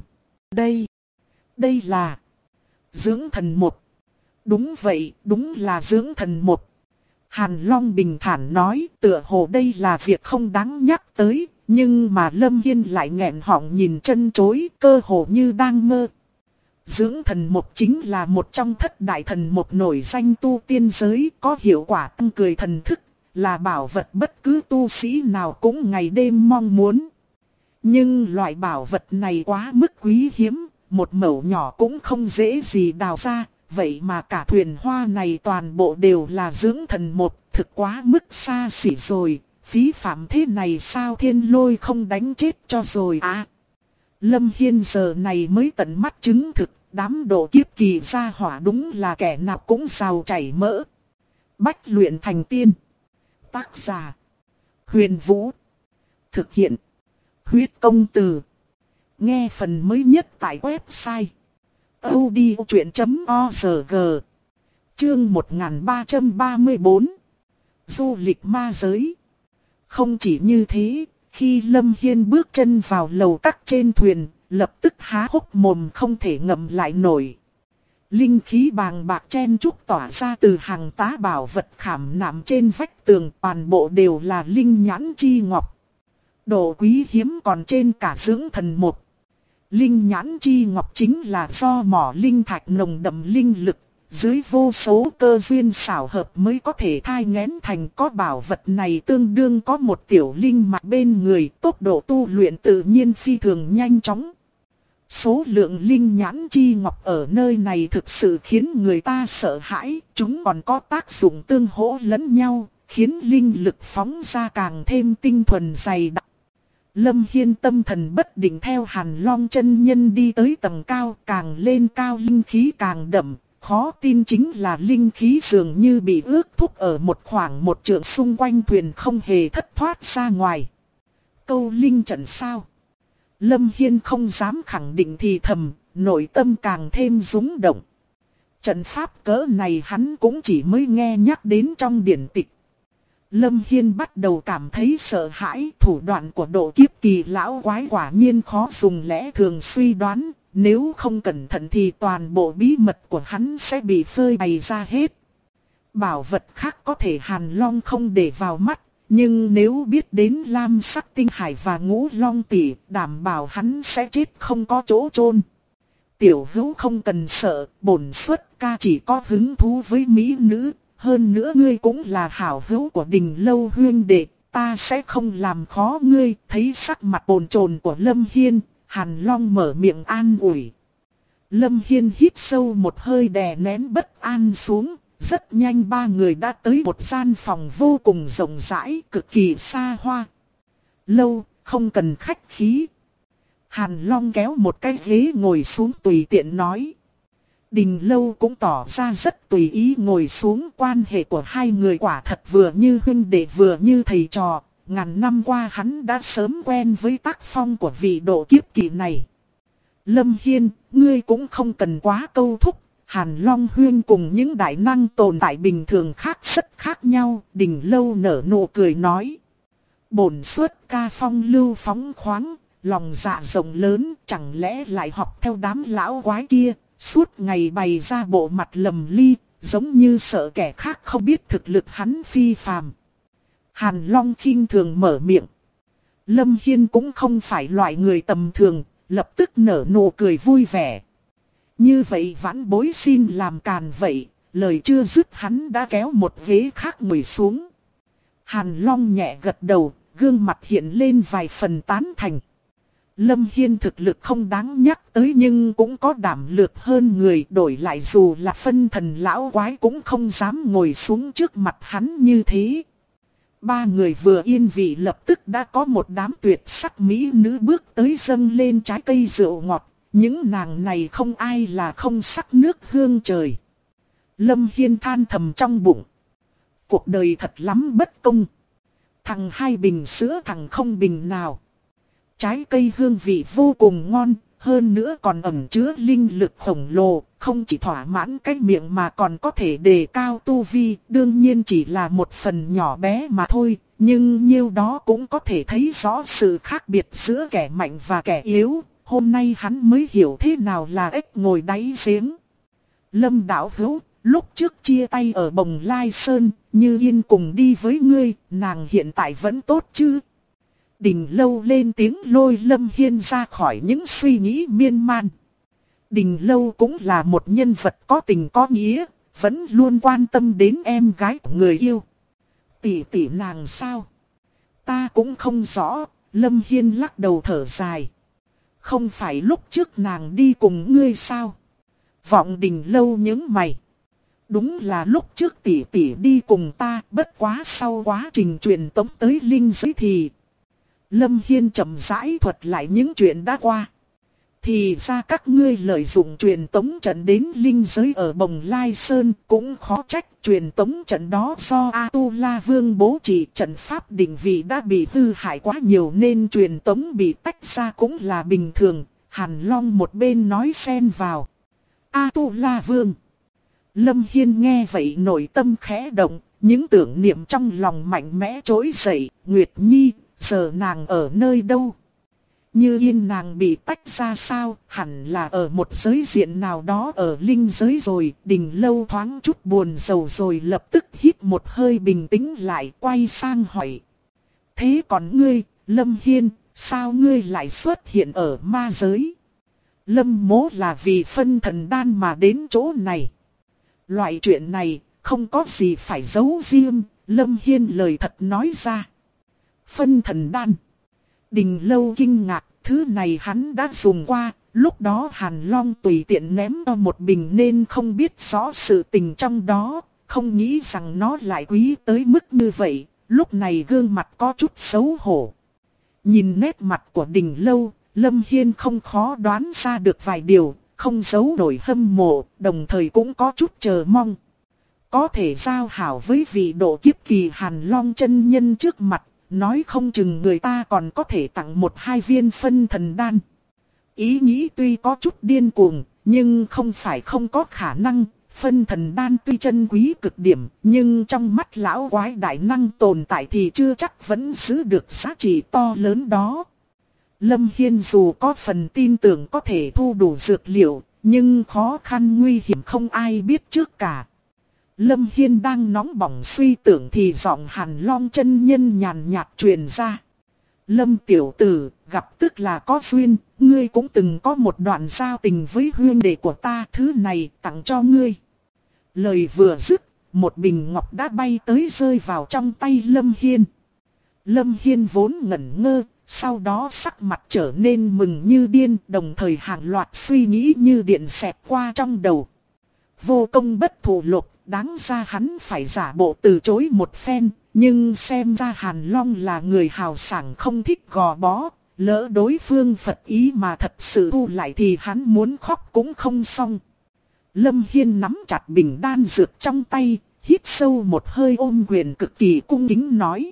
Đây là dưỡng thần một. Đúng vậy, đúng là dưỡng thần một. Hàn Long bình thản nói, tựa hồ đây là việc không đáng nhắc tới, nhưng mà Lâm Hiên lại nghẹn họng nhìn chân chối, cơ hồ như đang mơ. Dưỡng thần mục chính là một trong thất đại thần mục nổi danh tu tiên giới, có hiệu quả tăng cường thần thức, là bảo vật bất cứ tu sĩ nào cũng ngày đêm mong muốn. Nhưng loại bảo vật này quá mức quý hiếm, một mẩu nhỏ cũng không dễ gì đào ra, vậy mà cả thuyền hoa này toàn bộ đều là dưỡng thần mục, thực quá mức xa xỉ rồi, phí phạm thế này sao Thiên Lôi không đánh chết cho rồi à. Lâm Hiên giờ này mới tận mắt chứng thực, đám độ kiếp kỳ gia hỏa đúng là kẻ nào cũng giàu chảy mỡ. Bách luyện thành tiên. Tác giả: Huyền Vũ. Thực hiện: Huyết Công Từ. Nghe phần mới nhất tại website audiochuyện.org. Chương 1334. Du lịch ma giới. Không chỉ như thế, khi Lâm Hiên bước chân vào lầu các trên thuyền, lập tức há hốc mồm không thể ngậm lại nổi. Linh khí bàng bạc chen chúc tỏa ra từ hàng tá bảo vật khảm nạm trên vách tường, toàn bộ đều là linh nhãn chi ngọc. Độ quý hiếm còn trên cả dưỡng thần một. Linh nhãn chi ngọc chính là do mỏ linh thạch nồng đậm linh lực, dưới vô số cơ duyên xảo hợp mới có thể thai nghén thành. Có bảo vật này tương đương có một tiểu linh mạch bên người, tốc độ tu luyện tự nhiên phi thường nhanh chóng. Số lượng linh nhãn chi ngọc ở nơi này thực sự khiến người ta sợ hãi, chúng còn có tác dụng tương hỗ lẫn nhau, khiến linh lực phóng ra càng thêm tinh thuần dày đặc. Lâm Hiên tâm thần bất định theo Hàn Long chân nhân đi tới tầng cao, càng lên cao linh khí càng đậm, khó tin chính là linh khí dường như bị ước thúc ở một khoảng một trượng xung quanh thuyền không hề thất thoát ra ngoài. Câu linh trận sao? Lâm Hiên không dám khẳng định thì thầm, nội tâm càng thêm rung động. Trận pháp cỡ này hắn cũng chỉ mới nghe nhắc đến trong điển tịch. Lâm Hiên bắt đầu cảm thấy sợ hãi, thủ đoạn của độ kiếp kỳ lão quái quả nhiên khó dùng lẽ thường suy đoán, nếu không cẩn thận thì toàn bộ bí mật của hắn sẽ bị phơi bày ra hết. Bảo vật khác có thể Hàn Long không để vào mắt, nhưng nếu biết đến lam sắc tinh hải và ngũ long tỷ, đảm bảo hắn sẽ chết không có chỗ chôn. Tiểu hữu không cần sợ, bổn xuất ca chỉ có hứng thú với mỹ nữ. Hơn nữa ngươi cũng là hảo hữu của Đình Lâu huyên đệ, ta sẽ không làm khó ngươi. Thấy sắc mặt bồn chồn của Lâm Hiên, Hàn Long mở miệng an ủi. Lâm Hiên hít sâu một hơi đè nén bất an xuống. Rất nhanh ba người đã tới một gian phòng vô cùng rộng rãi, cực kỳ xa hoa. Lâu, không cần khách khí. Hàn Long kéo một cái ghế ngồi xuống tùy tiện nói. Đình Lâu cũng tỏ ra rất tùy ý ngồi xuống. Quan hệ của hai người quả thật vừa như huynh đệ vừa như thầy trò. Ngàn năm qua hắn đã sớm quen với tác phong của vị độ kiếp kỳ này. Lâm Hiên, ngươi cũng không cần quá câu thúc. Hàn Long huyên cùng những đại năng tồn tại bình thường khác rất khác nhau. Đình Lâu nở nụ cười nói. Bổn xuất ca phong lưu phóng khoáng, lòng dạ rộng lớn, chẳng lẽ lại học theo đám lão quái kia. Suốt ngày bày ra bộ mặt lầm ly, giống như sợ kẻ khác không biết thực lực hắn phi phàm. Hàn Long khinh thường mở miệng. Lâm Hiên cũng không phải loại người tầm thường, lập tức nở nụ cười vui vẻ. Như vậy vãn bối xin làm càn vậy, lời chưa dứt hắn đã kéo một ghế khác ngồi xuống. Hàn Long nhẹ gật đầu, gương mặt hiện lên vài phần tán thành. Lâm Hiên thực lực không đáng nhắc tới nhưng cũng có đảm lược hơn người, đổi lại dù là phân thần lão quái cũng không dám ngồi xuống trước mặt hắn như thế. Ba người vừa yên vị lập tức đã có một đám tuyệt sắc mỹ nữ bước tới dâng lên trái cây rượu ngọt. Những nàng này không ai là không sắc nước hương trời. Lâm Hiên than thầm trong bụng. Cuộc đời thật lắm bất công. Thằng hai bình sữa thằng không bình nào. Trái cây hương vị vô cùng ngon, hơn nữa còn ẩn chứa linh lực khổng lồ, không chỉ thỏa mãn cái miệng mà còn có thể đề cao tu vi, đương nhiên chỉ là một phần nhỏ bé mà thôi, nhưng nhiêu đó cũng có thể thấy rõ sự khác biệt giữa kẻ mạnh và kẻ yếu, hôm nay hắn mới hiểu thế nào là ếch ngồi đáy giếng. Lâm đạo hữu, lúc trước chia tay ở Bồng Lai Sơn, Như Yên cùng đi với ngươi, nàng hiện tại vẫn tốt chứ? Đình Lâu lên tiếng lôi Lâm Hiên ra khỏi những suy nghĩ miên man. Đình Lâu cũng là một nhân vật có tình có nghĩa, vẫn luôn quan tâm đến em gái của người yêu. Tỷ tỷ nàng sao? Ta cũng không rõ, Lâm Hiên lắc đầu thở dài. Không phải lúc trước nàng đi cùng ngươi sao? Vọng Đình Lâu nhướng mày. Đúng là lúc trước tỷ tỷ đi cùng ta, bất quá sau quá trình truyền tống tới linh giới thì... Lâm Hiên chậm rãi thuật lại những chuyện đã qua. Thì ra các ngươi lợi dụng truyền tống trận đến linh giới ở Bồng Lai Sơn, cũng khó trách truyền tống trận đó do A-tu-la Vương bố trí, trận pháp định vị đã bị hư hại quá nhiều nên truyền tống bị tách ra cũng là bình thường. Hàn Long một bên nói xen vào. A-tu-la Vương. Lâm Hiên nghe vậy nội tâm khẽ động, những tưởng niệm trong lòng mạnh mẽ trỗi dậy. Nguyệt Nhi, giờ nàng ở nơi đâu? Như Yên nàng bị tách ra sao? Hẳn là ở một giới diện nào đó ở linh giới rồi. Đình Lâu thoáng chút buồn rầu rồi lập tức hít một hơi bình tĩnh lại, quay sang hỏi. Thế còn ngươi, Lâm Hiên, sao ngươi lại xuất hiện ở ma giới? Lâm Mỗ là vì phân thần đan mà đến chỗ này. Loại chuyện này không có gì phải giấu riêng, Lâm Hiên lời thật nói ra. Phân thần đan. Đình Lâu kinh ngạc, thứ này hắn đã dùng qua, lúc đó Hàn Long tùy tiện ném cho một bình nên không biết rõ sự tình trong đó, không nghĩ rằng nó lại quý tới mức như vậy, lúc này gương mặt có chút xấu hổ. Nhìn nét mặt của Đình Lâu, Lâm Hiên không khó đoán ra được vài điều, không giấu nổi hâm mộ, đồng thời cũng có chút chờ mong. Có thể giao hảo với vị độ kiếp kỳ Hàn Long chân nhân trước mặt, nói không chừng người ta còn có thể tặng 1-2 viên phân thần đan. Ý nghĩ tuy có chút điên cuồng, nhưng không phải không có khả năng. Phân thần đan tuy chân quý cực điểm, nhưng trong mắt lão quái đại năng tồn tại thì chưa chắc vẫn giữ được giá trị to lớn đó. Lâm Hiên dù có phần tin tưởng có thể thu đủ dược liệu, nhưng khó khăn nguy hiểm không ai biết trước cả. Lâm Hiên đang nóng bỏng suy tưởng thì giọng Hàn Long chân nhân nhàn nhạt truyền ra. Lâm tiểu tử, gặp tức là có duyên, ngươi cũng từng có một đoạn giao tình với huynh đệ của ta, thứ này tặng cho ngươi. Lời vừa dứt, một bình ngọc đã bay tới rơi vào trong tay Lâm Hiên. Lâm Hiên vốn ngẩn ngơ, sau đó sắc mặt trở nên mừng như điên, đồng thời hàng loạt suy nghĩ như điện xẹt qua trong đầu. Vô công bất thù lục, đáng ra hắn phải giả bộ từ chối một phen, nhưng xem ra Hàn Long là người hào sảng không thích gò bó, lỡ đối phương phật ý mà thật sự thu lại thì hắn muốn khóc cũng không xong. Lâm Hiên nắm chặt bình đan dược trong tay, hít sâu một hơi ôm quyền cực kỳ cung kính nói.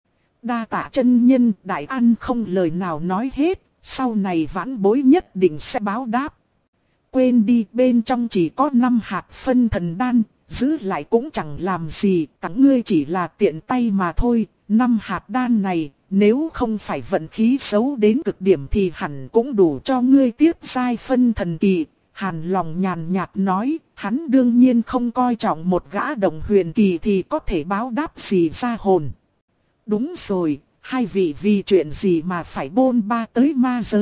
Đa tạ chân nhân, đại an không lời nào nói hết, sau này vãn bối nhất định sẽ báo đáp. Quên đi, bên trong chỉ có 5 hạt phân thần đan, giữ lại cũng chẳng làm gì, tặng ngươi chỉ là tiện tay mà thôi. 5 hạt đan này, nếu không phải vận khí xấu đến cực điểm thì hẳn cũng đủ cho ngươi tiếp giai phân thần kỳ. Hàn Long nhàn nhạt nói, hắn đương nhiên không coi trọng một gã đồng huyền kỳ thì có thể báo đáp gì ra hồn. Đúng rồi, hai vị vì chuyện gì mà phải bôn ba tới ma giới,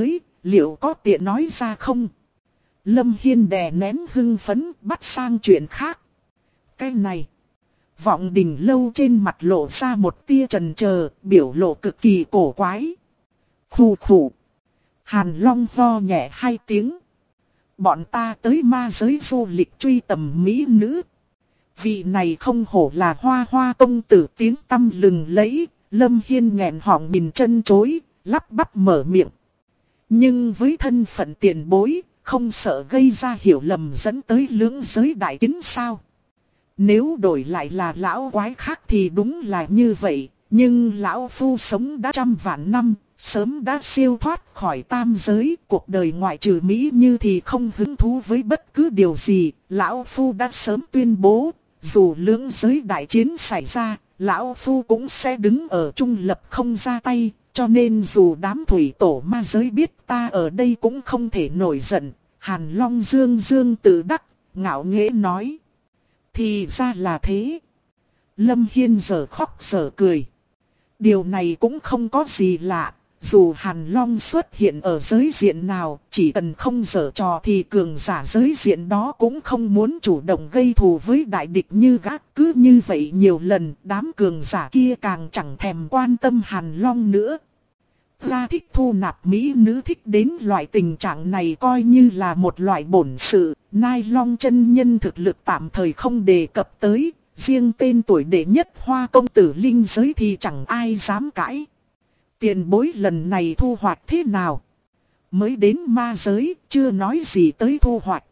liệu có tiện nói ra không? Lâm Hiên đè nén hưng phấn bắt sang chuyện khác. Cái này. Vọng Đình Lâu trên mặt lộ ra một tia chần chờ, biểu lộ cực kỳ cổ quái. Khù khù. Hàn Long ho nhẹ 2 tiếng. Bọn ta tới ma giới du lịch truy tầm mỹ nữ. Vị này không hổ là Hoa Hoa công tử tiếng tăm lừng lẫy. Lâm Hiên nghẹn họng nhìn chân chối, lắp bắp mở miệng. Nhưng với thân phận tiền bối, không sợ gây ra hiểu lầm dẫn tới lưỡng giới đại kính sao? Nếu đổi lại là lão quái khác thì đúng là như vậy, nhưng lão phu sống đã trăm vạn năm, sớm đã siêu thoát khỏi tam giới, cuộc đời ngoại trừ mỹ như thì không hứng thú với bất cứ điều gì, lão phu đã sớm tuyên bố, dù lưỡng giới đại chiến xảy ra, lão phu cũng sẽ đứng ở trung lập không ra tay, cho nên dù đám thủy tổ ma giới biết ta ở đây cũng không thể nổi giận. Hàn Long dương dương tự đắc, ngạo nghễ nói. Thì ra là thế. Lâm Hiên giờ khóc giờ cười. Điều này cũng không có gì lạ. Dù Hàn Long xuất hiện ở giới diện nào, chỉ cần không giở trò thì cường giả giới diện đó cũng không muốn chủ động gây thù với đại địch như gã. Cứ như vậy nhiều lần, đám cường giả kia càng chẳng thèm quan tâm Hàn Long nữa. Ra thích thu nạp mỹ nữ thích đến loại tình trạng này coi như là một loại bổn sự, Nai Long chân nhân thực lực tạm thời không đề cập tới, riêng tên tuổi đệ nhất Hoa công tử linh giới thì chẳng ai dám cãi. Tiền bối lần này thu hoạch thế nào? Mới đến ma giới, chưa nói gì tới thu hoạch.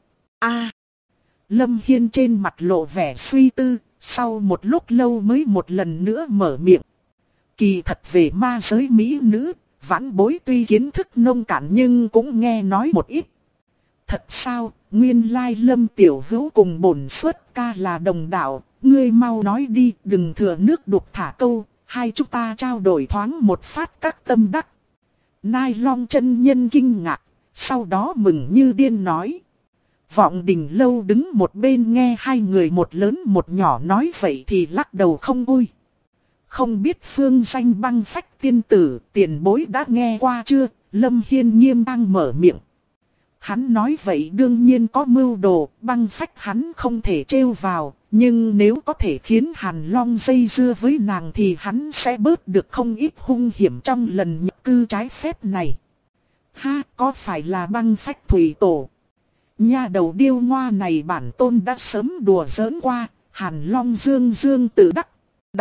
Lâm Hiên trên mặt lộ vẻ suy tư, sau một lúc lâu mới một lần nữa mở miệng. Kỳ thật về ma giới mỹ nữ, vãn bối tuy kiến thức nông cạn nhưng cũng nghe nói một ít. Thật sao, nguyên lai Lâm tiểu hữu cùng bổn xuất ca là đồng đạo, ngươi mau nói đi, đừng thừa nước đục thả câu, hai chúng ta trao đổi thoáng một phát các tâm đắc. Nai Long chân nhân kinh ngạc, sau đó mừng như điên nói. Vọng Đình Lâu đứng một bên nghe hai người một lớn một nhỏ nói vậy thì lắc đầu không vui. Không biết phương danh Băng Phách tiên tử, tiền bối đã nghe qua chưa? Lâm Hiên nghiêm đang mở miệng. Hắn nói vậy đương nhiên có mưu đồ, Băng Phách hắn không thể trêu vào, nhưng nếu có thể khiến Hàn Long dây dưa với nàng thì hắn sẽ bớt được không ít hung hiểm trong lần nhập cư trái phép này. Ha, có phải là Băng Phách thủy tổ? Nha đầu điêu ngoa này bản tôn đã sớm đùa giỡn qua, Hàn Long dương dương tự đắc.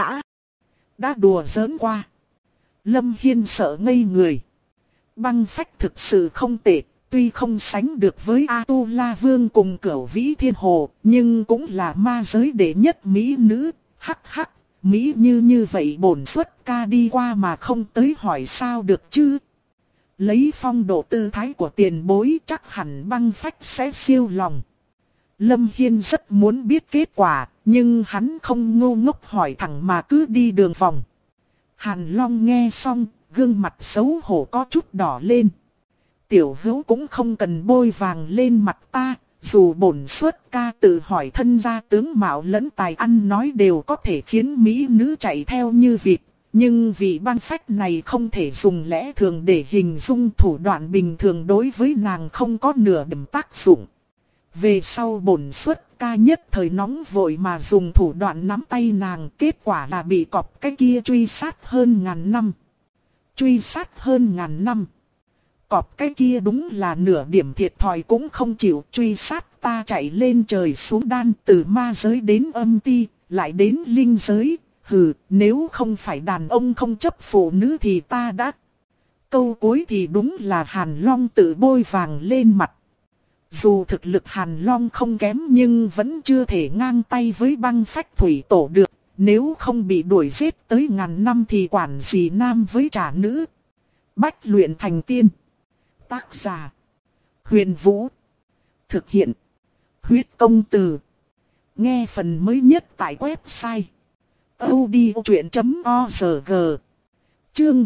Đã đùa giỡn qua. Lâm Hiên sợ ngây người. Băng Phách thực sự không tệ, tuy không sánh được với A-tu-la Vương cùng Cửu Vĩ Thiên Hồ, nhưng cũng là ma giới đệ nhất mỹ nữ. Hắc hắc, mỹ như vậy bổn xuất ca đi qua mà không tới hỏi sao được chứ. Lấy phong độ tư thái của tiền bối chắc hẳn Băng Phách sẽ siêu lòng. Lâm Hiên rất muốn biết kết quả, nhưng hắn không ngu ngốc hỏi thẳng mà cứ đi đường vòng. Hàn Long nghe xong, gương mặt xấu hổ có chút đỏ lên. Tiểu hữu cũng không cần bôi vàng lên mặt ta, dù bổn xuất ca tự hỏi thân gia tướng mạo lẫn tài ăn nói đều có thể khiến mỹ nữ chạy theo như vịt. Nhưng vị Băng Phách này không thể dùng lẽ thường để hình dung, thủ đoạn bình thường đối với nàng không có nửa điểm tác dụng. Về sau bổn xuất ca nhất thời nóng vội mà dùng thủ đoạn nắm tay nàng, kết quả là bị cọp cái kia truy sát hơn ngàn năm. Truy sát hơn ngàn năm. Cọp cái kia đúng là nửa điểm thiệt thòi cũng không chịu, truy sát ta chạy lên trời xuống đan, từ ma giới đến âm ti, lại đến linh giới. Hừ, nếu không phải đàn ông không chấp phụ nữ thì ta đã... Câu cuối thì đúng là Hàn Long tự bôi vàng lên mặt. Dù thực lực Hàn Long không kém nhưng vẫn chưa thể ngang tay với Băng Phách thủy tổ được. Nếu không bị đuổi giết tới ngàn năm thì quản gì nam với trả nữ. Bách luyện thành tiên. Tác giả: Huyền Vũ. Thực hiện: Huyết Công Từ. Nghe phần mới nhất tại website audiochuyện.org. Chương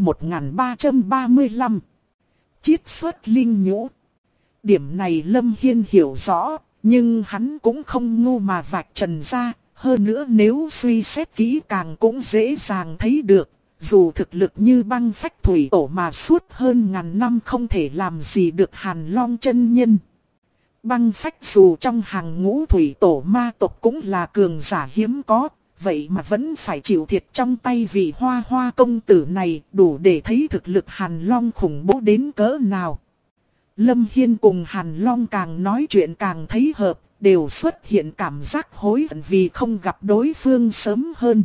1335. Chiết xuất linh nhũ. Điểm này Lâm Hiên hiểu rõ, nhưng hắn cũng không ngu mà vạch trần ra. Hơn nữa nếu suy xét kỹ càng cũng dễ dàng thấy được, dù thực lực như băng phách thủy tổ mà suốt hơn ngàn năm không thể làm gì được Hàn Long chân nhân. Băng phách dù trong hàng ngũ thủy tổ ma tộc cũng là cường giả hiếm có, vậy mà vẫn phải chịu thiệt trong tay vị Hoa Hoa công tử này, đủ để thấy thực lực Hàn Long khủng bố đến cỡ nào. Lâm Hiên cùng Hàn Long càng nói chuyện càng thấy hợp, đều xuất hiện cảm giác hối hận vì không gặp đối phương sớm hơn.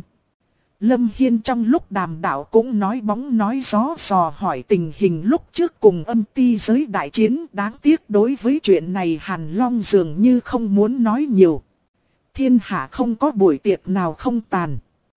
Lâm Hiên trong lúc đàm đạo cũng nói bóng nói gió dò hỏi tình hình lúc trước cùng âm ti giới đại chiến, đáng tiếc đối với chuyện này Hàn Long dường như không muốn nói nhiều. Thiên hạ không có buổi tiệc nào không tàn.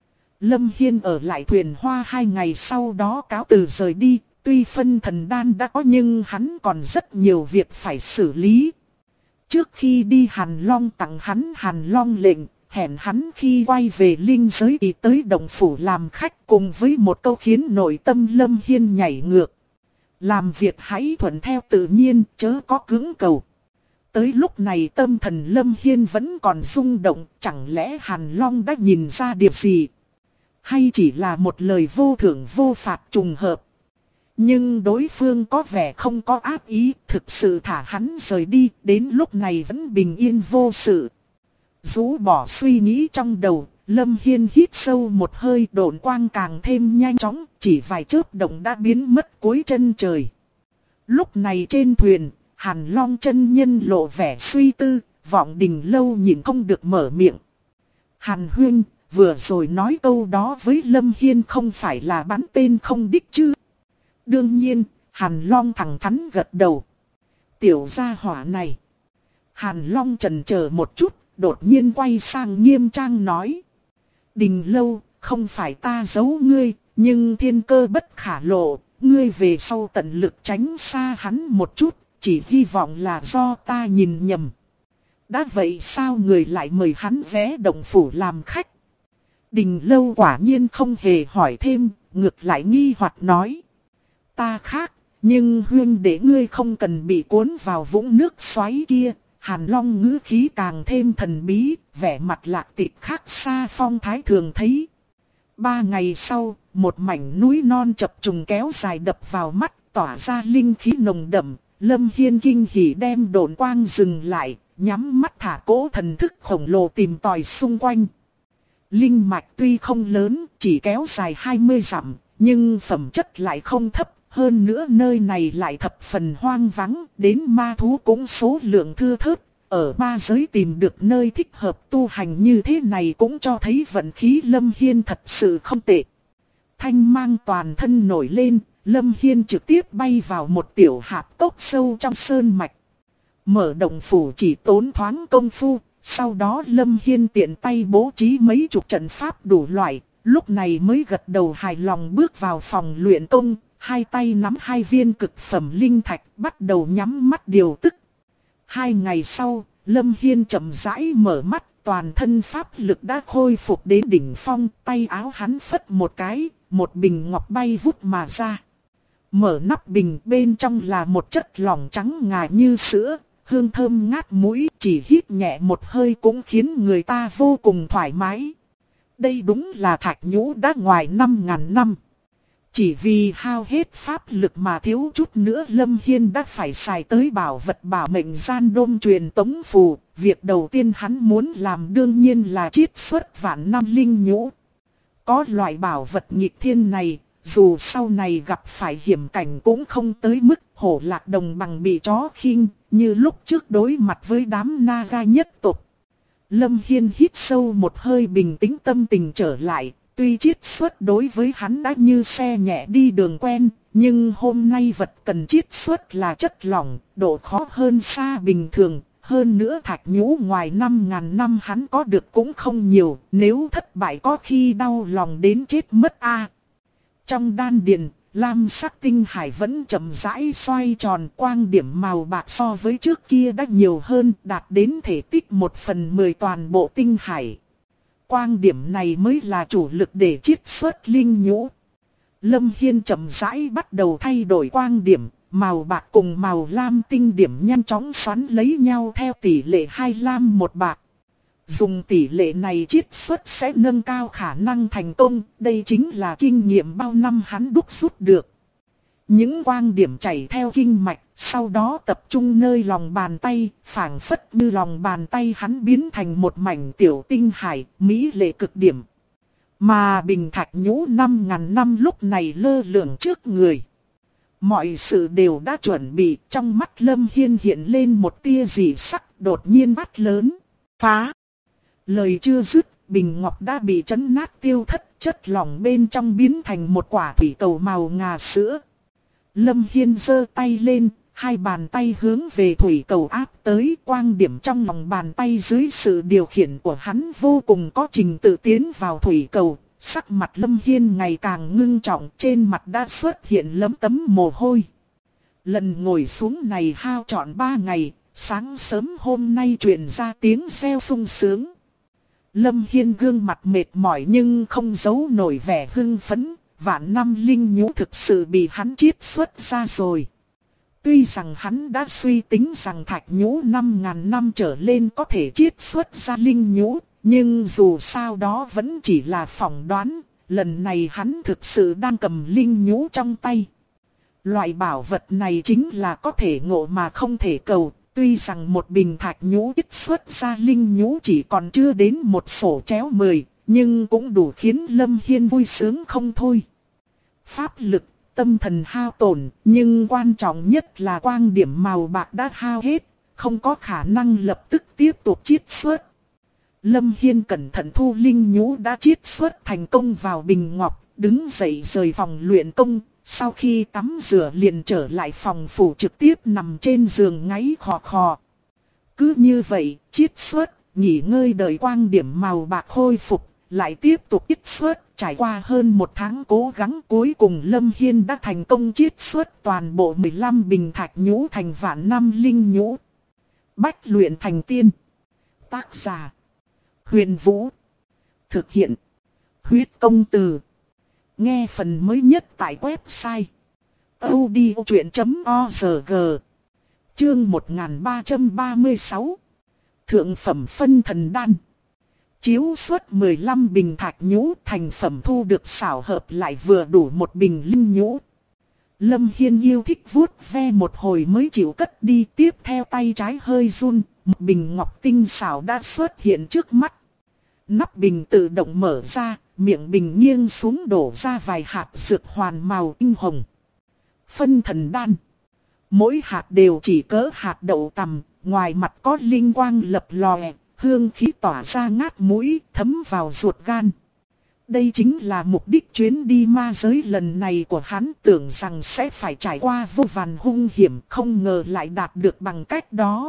Lâm Hiên ở lại thuyền hoa 2 ngày sau đó cáo từ rời đi, tuy phân thần đan đã có nhưng hắn còn rất nhiều việc phải xử lý. Trước khi đi Hàn Long tặng hắn Hàn Long lệnh, hẹn hắn khi quay về linh giới thì tới động phủ làm khách, cùng với một câu khiến nội tâm Lâm Hiên nhảy ngược. Làm việc hãy thuận theo tự nhiên, chớ có cưỡng cầu. Tới lúc này tâm thần Lâm Hiên vẫn còn rung động, chẳng lẽ Hàn Long đã nhìn ra điều gì? Hay chỉ là một lời vô thưởng vô phạt trùng hợp? Nhưng đối phương có vẻ không có ác ý, thực sự thả hắn rời đi, đến lúc này vẫn bình yên vô sự. Rũ bỏ suy nghĩ trong đầu, Lâm Hiên hít sâu một hơi, độn quang càng thêm nhanh chóng, chỉ vài chớp động đã biến mất cuối chân trời. Lúc này trên thuyền, Hàn Long chân nhân lộ vẻ suy tư, Vọng Đình Lâu nhìn không được mở miệng. Hàn huynh, vừa rồi nói câu đó với Lâm Hiên không phải là bắn tên không đích chứ? Đương nhiên, Hàn Long thẳng thắn gật đầu. Tiểu gia hỏa này. Hàn Long chần chờ một chút, đột nhiên quay sang nghiêm trang nói. Đình Lâu, không phải ta giấu ngươi, nhưng thiên cơ bất khả lộ, ngươi về sau tận lực tránh xa hắn một chút, chỉ hy vọng là do ta nhìn nhầm. Đã vậy sao người lại mời hắn ghé động phủ làm khách? Đình Lâu quả nhiên không hề hỏi thêm, ngược lại nghi hoặc nói. Ta khác, nhưng huynh để ngươi không cần bị cuốn vào vũng nước xoáy kia. Hàn Long ngữ khí càng thêm thần bí, vẻ mặt lạc tịch khác xa phong thái thường thấy. 3 ngày sau, một mảnh núi non chập trùng kéo dài đập vào mắt, tỏa ra linh khí nồng đậm. Lâm Hiên kinh hỉ đem độn quang dừng lại, nhắm mắt thả cỗ thần thức khổng lồ tìm tòi xung quanh. Linh mạch tuy không lớn, chỉ kéo dài 20 dặm, nhưng phẩm chất lại không thấp. Hơn nữa nơi này lại thập phần hoang vắng, đến ma thú cũng số lượng thưa thớt. Ở ma giới tìm được nơi thích hợp tu hành như thế này cũng cho thấy vận khí Lâm Hiên thật sự không tệ. Thanh mang toàn thân nổi lên, Lâm Hiên trực tiếp bay vào một tiểu hạp cốc sâu trong sơn mạch. Mở động phủ chỉ tốn thoáng công phu, sau đó Lâm Hiên tiện tay bố trí mấy chục trận pháp đủ loại, lúc này mới gật đầu hài lòng bước vào phòng luyện công. Hai tay nắm 2 viên cực phẩm linh thạch, bắt đầu nhắm mắt điều tức. 2 ngày sau, Lâm Hiên chậm rãi mở mắt, toàn thân pháp lực đã khôi phục đến đỉnh phong, tay áo hắn phất một cái, một bình ngọc bay vút mà ra. Mở nắp bình, bên trong là một chất lỏng trắng ngà như sữa, hương thơm ngát mũi, chỉ hít nhẹ một hơi cũng khiến người ta vô cùng thoải mái. Đây đúng là thạch nhũ đã ngoài 5.000 năm. Chỉ vì hao hết pháp lực mà thiếu chút nữa Lâm Hiên đã phải xài tới bảo vật bảo mệnh gian đôm truyền tống phù. Việc đầu tiên hắn muốn làm đương nhiên là chiết xuất vạn năm linh nhũ. Có loại bảo vật nghịch thiên này, dù sau này gặp phải hiểm cảnh cũng không tới mức hổ lạc đồng bằng bị chó khinh, như lúc trước đối mặt với đám Naga nhất tộc. Lâm Hiên hít sâu một hơi bình tĩnh tâm tình trở lại. Tuy chiết xuất đối với hắn đã như xe nhẹ đi đường quen, nhưng hôm nay vật cần chiết xuất là chất lỏng, độ khó hơn xa bình thường. Hơn nữa thạch nhũ ngoài 5.000 năm hắn có được cũng không nhiều, nếu thất bại có khi đau lòng đến chết mất a. Trong đan điền, lam sắc tinh hải vẫn chậm rãi xoay tròn, quang điểm màu bạc so với trước kia đã nhiều hơn, đạt đến thể tích 1/10 toàn bộ tinh hải. Quang điểm này mới là chủ lực để chiết xuất linh nhũ. Lâm Hiên chậm rãi bắt đầu thay đổi quang điểm, màu bạc cùng màu lam tinh điểm nhanh chóng xoắn lấy nhau theo tỷ lệ 2 lam 1 bạc. Dùng tỷ lệ này chiết xuất sẽ nâng cao khả năng thành công, đây chính là kinh nghiệm bao năm hắn đúc rút được. Những quang điểm chảy theo kinh mạch, sau đó tập trung nơi lòng bàn tay, phảng phất như lòng bàn tay hắn biến thành một mảnh tiểu tinh hải, mỹ lệ cực điểm. Mà bình thạch nhũ 5.000 năm lúc này lơ lửng trước người. Mọi sự đều đã chuẩn bị, trong mắt Lâm Hiên hiện lên một tia dị sắc, đột nhiên quát lớn. Phá! Lời chưa dứt, bình ngọc đã bị chấn nát tiêu thất, chất lỏng bên trong biến thành một quả thủy cầu màu ngà sữa. Lâm Hiên giơ tay lên, hai bàn tay hướng về thủy cầu áp tới, quang điểm trong lòng bàn tay dưới sự điều khiển của hắn vô cùng có trình tự tiến vào thủy cầu. Sắc mặt Lâm Hiên ngày càng ngưng trọng, trên mặt đã xuất hiện lấm tấm mồ hôi. Lần ngồi xuống này hao trọn 3 ngày, sáng sớm hôm nay truyền ra tiếng reo sung sướng. Lâm Hiên gương mặt mệt mỏi nhưng không giấu nổi vẻ hưng phấn, vạn năm linh nhũ thực sự bị hắn chiết xuất ra rồi. Tuy rằng hắn đã suy tính rằng thạch nhũ 5.000 năm trở lên có thể chiết xuất ra linh nhũ, nhưng dù sao đó vẫn chỉ là phỏng đoán, lần này hắn thực sự đang cầm linh nhũ trong tay. Loại bảo vật này chính là có thể ngộ mà không thể cầu, tuy rằng một bình thạch nhũ chiết xuất ra linh nhũ chỉ còn chưa đến một sổ chéo 10, nhưng cũng đủ khiến Lâm Hiên vui sướng không thôi. Pháp lực, tâm thần hao tổn, nhưng quan trọng nhất là quang điểm màu bạc đã hao hết, không có khả năng lập tức tiếp tục chiết xuất. Lâm Hiên cẩn thận thu linh nhũ đã chiết xuất thành công vào bình ngọc, đứng dậy rời phòng luyện công, sau khi tắm rửa liền trở lại phòng phủ trực tiếp nằm trên giường ngáy khò khò. Cứ như vậy, chiết xuất, nghỉ ngơi đợi quang điểm màu bạc khôi phục, lại tiếp tục chiết xuất, trải qua hơn 1 tháng cố gắng cuối cùng Lâm Hiên đã thành công chiết xuất toàn bộ 15 bình thạch nhũ thành vạn năm linh nhũ. Bách luyện thành tiên. Tác giả Huyền Vũ. Thực hiện Huyết Công Từ. Nghe phần mới nhất tại website audiochuyen.org. Chương 1336. Thượng phẩm phân thần đan. Chiếu xuất 15 bình thạch nhũ, thành phẩm thu được xảo hợp lại vừa đủ một bình linh nhũ. Lâm Hiên yêu thích vuốt ve một hồi mới chịu cất đi, tiếp theo tay trái hơi run, một bình ngọc tinh xảo đã xuất hiện trước mắt. Nắp bình tự động mở ra, miệng bình nghiêng xuống đổ ra vài hạt dược hoàn màu tinh hồng. Phân thần đan. Mỗi hạt đều chỉ cỡ hạt đậu tằm, ngoài mặt có linh quang lập lòe, hương khí tỏa ra ngát mũi, thấm vào ruột gan. Đây chính là mục đích chuyến đi ma giới lần này của hắn, tưởng rằng sẽ phải trải qua vô vàn hung hiểm, không ngờ lại đạt được bằng cách đó.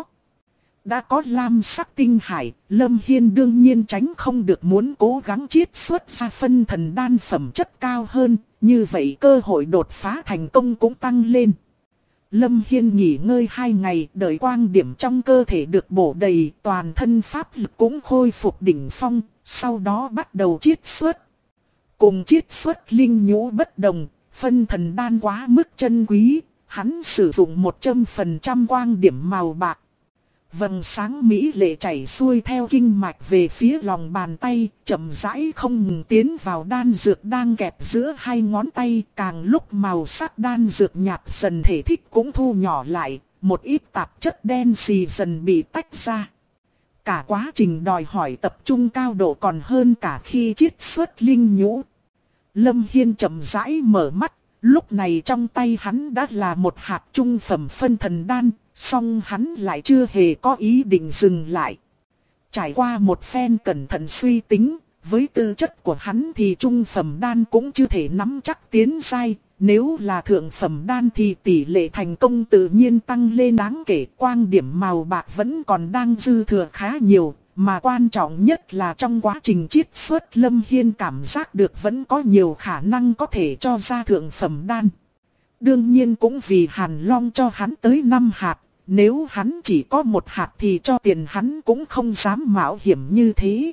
Đã có lam sắc tinh hải, Lâm Hiên đương nhiên tránh không được muốn cố gắng chiết xuất ra phân thần đan phẩm chất cao hơn, như vậy cơ hội đột phá thành công cũng tăng lên. Lâm Hiên nghỉ ngơi 2 ngày, đợi quang điểm trong cơ thể được bổ đầy, toàn thân pháp lực cũng khôi phục đỉnh phong, sau đó bắt đầu chiết xuất. Cùng chiết xuất linh nhũ bất đồng, phân thần đan quá mức chân quý, hắn sử dụng 100% quang điểm màu bạc. Vầng sáng mỹ lệ chảy xuôi theo kinh mạch về phía lòng bàn tay, chậm rãi không ngừng tiến vào đan dược đang kẹp giữa hai ngón tay, càng lúc màu sắc đan dược nhạt dần, thể tích cũng thu nhỏ lại, một ít tạp chất đen xì dần bị tách ra. Cả quá trình đòi hỏi tập trung cao độ còn hơn cả khi chiết xuất linh nhũ. Lâm Hiên chậm rãi mở mắt, lúc này trong tay hắn đã là một hạt trung phẩm phân thần đan. Song hắn lại chưa hề có ý định dừng lại. Trải qua một phen cẩn thận suy tính, với tư chất của hắn thì trung phẩm đan cũng chưa thể nắm chắc tiến giai. Nếu là thượng phẩm đan thì tỷ lệ thành công tự nhiên tăng lên đáng kể. Quang điểm màu bạc vẫn còn đang dư thừa khá nhiều. Mà quan trọng nhất là trong quá trình chiết xuất, Lâm Hiên cảm giác được vẫn có nhiều khả năng có thể cho ra thượng phẩm đan. Đương nhiên cũng vì Hàn Long cho hắn tới 5 hạt. Nếu hắn chỉ có 1 hạt thì cho tiền hắn cũng không dám mạo hiểm như thế.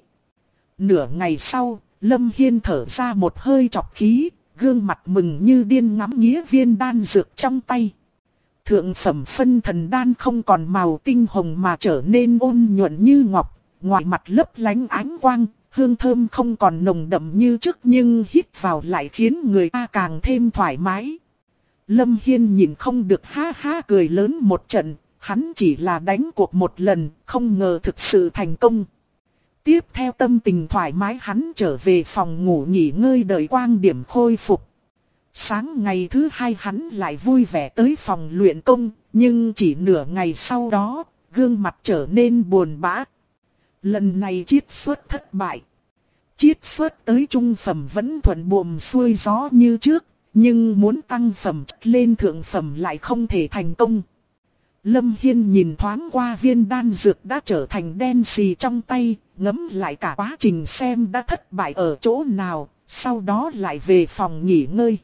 Nửa ngày sau, Lâm Hiên thở ra một hơi trọc khí, gương mặt mừng như điên ngắm nghía viên đan dược trong tay. Thượng phẩm phân thần đan không còn màu tinh hồng mà trở nên ôn nhuận như ngọc, ngoài mặt lấp lánh ánh quang, hương thơm không còn nồng đậm như trước nhưng hít vào lại khiến người ta càng thêm thoải mái. Lâm Hiên nhìn không được ha ha cười lớn một trận, hắn chỉ là đánh cuộc một lần, không ngờ thực sự thành công. Tiếp theo tâm tình thoải mái hắn trở về phòng ngủ nghỉ ngơi đợi quang điểm khôi phục. Sáng ngày thứ hai hắn lại vui vẻ tới phòng luyện công, nhưng chỉ nửa ngày sau đó, gương mặt trở nên buồn bã. Lần này chiết xuất thất bại. Chiết xuất tới trung phẩm vẫn thuận buồm xuôi gió như trước, nhưng muốn tăng phẩm chất lên thượng phẩm lại không thể thành công. Lâm Hiên nhìn thoáng qua viên đan dược đã trở thành đen xì trong tay, ngẫm lại cả quá trình xem đã thất bại ở chỗ nào, sau đó lại về phòng nghỉ ngơi.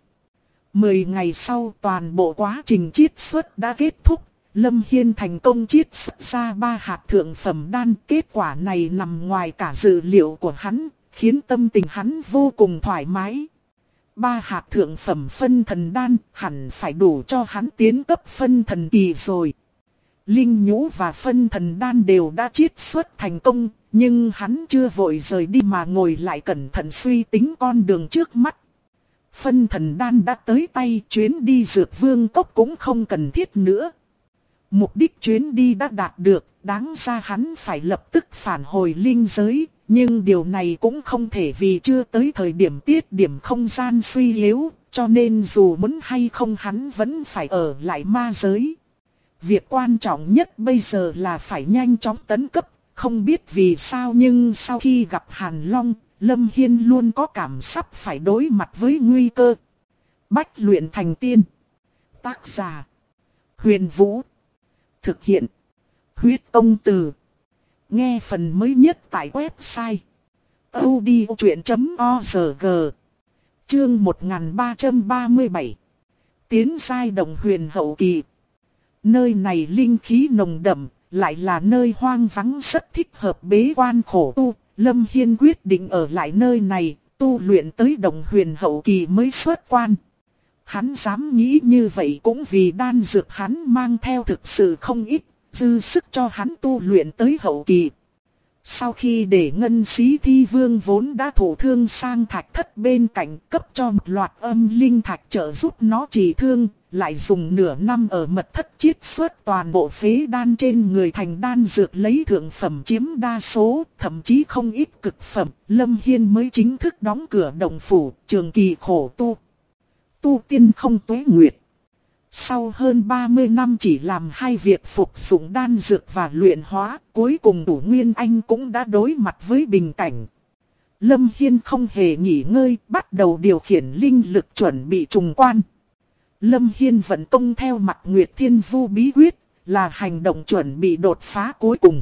10 ngày sau toàn bộ quá trình chiết xuất đã kết thúc, Lâm Hiên thành công chiết xuất ra 3 hạt thượng phẩm đan. Kết quả này nằm ngoài cả dự liệu của hắn, khiến tâm tình hắn vô cùng thoải mái. 3 hạt thượng phẩm phân thần đan hẳn phải đủ cho hắn tiến cấp phân thần kỳ rồi. Linh nhũ và phân thần đan đều đã chiết xuất thành công, nhưng hắn chưa vội rời đi mà ngồi lại cẩn thận suy tính con đường trước mắt. Phân thần đan đã tới tay, chuyến đi Dược Vương Cốc cũng không cần thiết nữa. Mục đích chuyến đi đã đạt được, đáng ra hắn phải lập tức phản hồi linh giới, nhưng điều này cũng không thể vì chưa tới thời điểm tiết điểm không gian suy yếu, cho nên dù muốn hay không hắn vẫn phải ở lại ma giới. Việc quan trọng nhất bây giờ là phải nhanh chóng tấn cấp, không biết vì sao nhưng sau khi gặp Hàn Long, Lâm Hiên luôn có cảm sắp phải đối mặt với nguy cơ. Bách luyện thành tiên. Tác giả: Huyền Vũ. Thực hiện: Huyết Công Từ. Nghe phần mới nhất tại website audiochuyen.org. Chương 1337. Tiến giai đồng huyền hậu kỳ. Nơi này linh khí nồng đậm, lại là nơi hoang vắng rất thích hợp bế quan khổ tu. Lâm Hiên quyết định ở lại nơi này, tu luyện tới đồng huyền hậu kỳ mới xuất quan. Hắn dám nghĩ như vậy cũng vì đan dược hắn mang theo thực sự không ít, dư sức cho hắn tu luyện tới hậu kỳ. Sau khi để Ngân Xí Thi Vương vốn đã thụ thương sang thạch thất bên cạnh cấp cho một loạt âm linh thạch trợ giúp nó trị thương, lại dùng nửa năm ở mật thất chiết xuất toàn bộ phế đan trên người thành đan dược lấy thượng phẩm chiếm đa số, thậm chí không ít cực phẩm, Lâm Hiên mới chính thức đóng cửa động phủ, trường kỳ khổ tu. Tu tiên không tuế nguyệt. Sau hơn 30 năm chỉ làm hai việc phục dụng đan dược và luyện hóa, cuối cùng Đủ Nguyên Anh cũng đã đối mặt với bình cảnh. Lâm Hiên không hề nghỉ ngơi, bắt đầu điều khiển linh lực chuẩn bị trùng quan. Lâm Hiên vận công theo Mặc Nguyệt Thiên Vu bí quyết, là hành động chuẩn bị đột phá cuối cùng.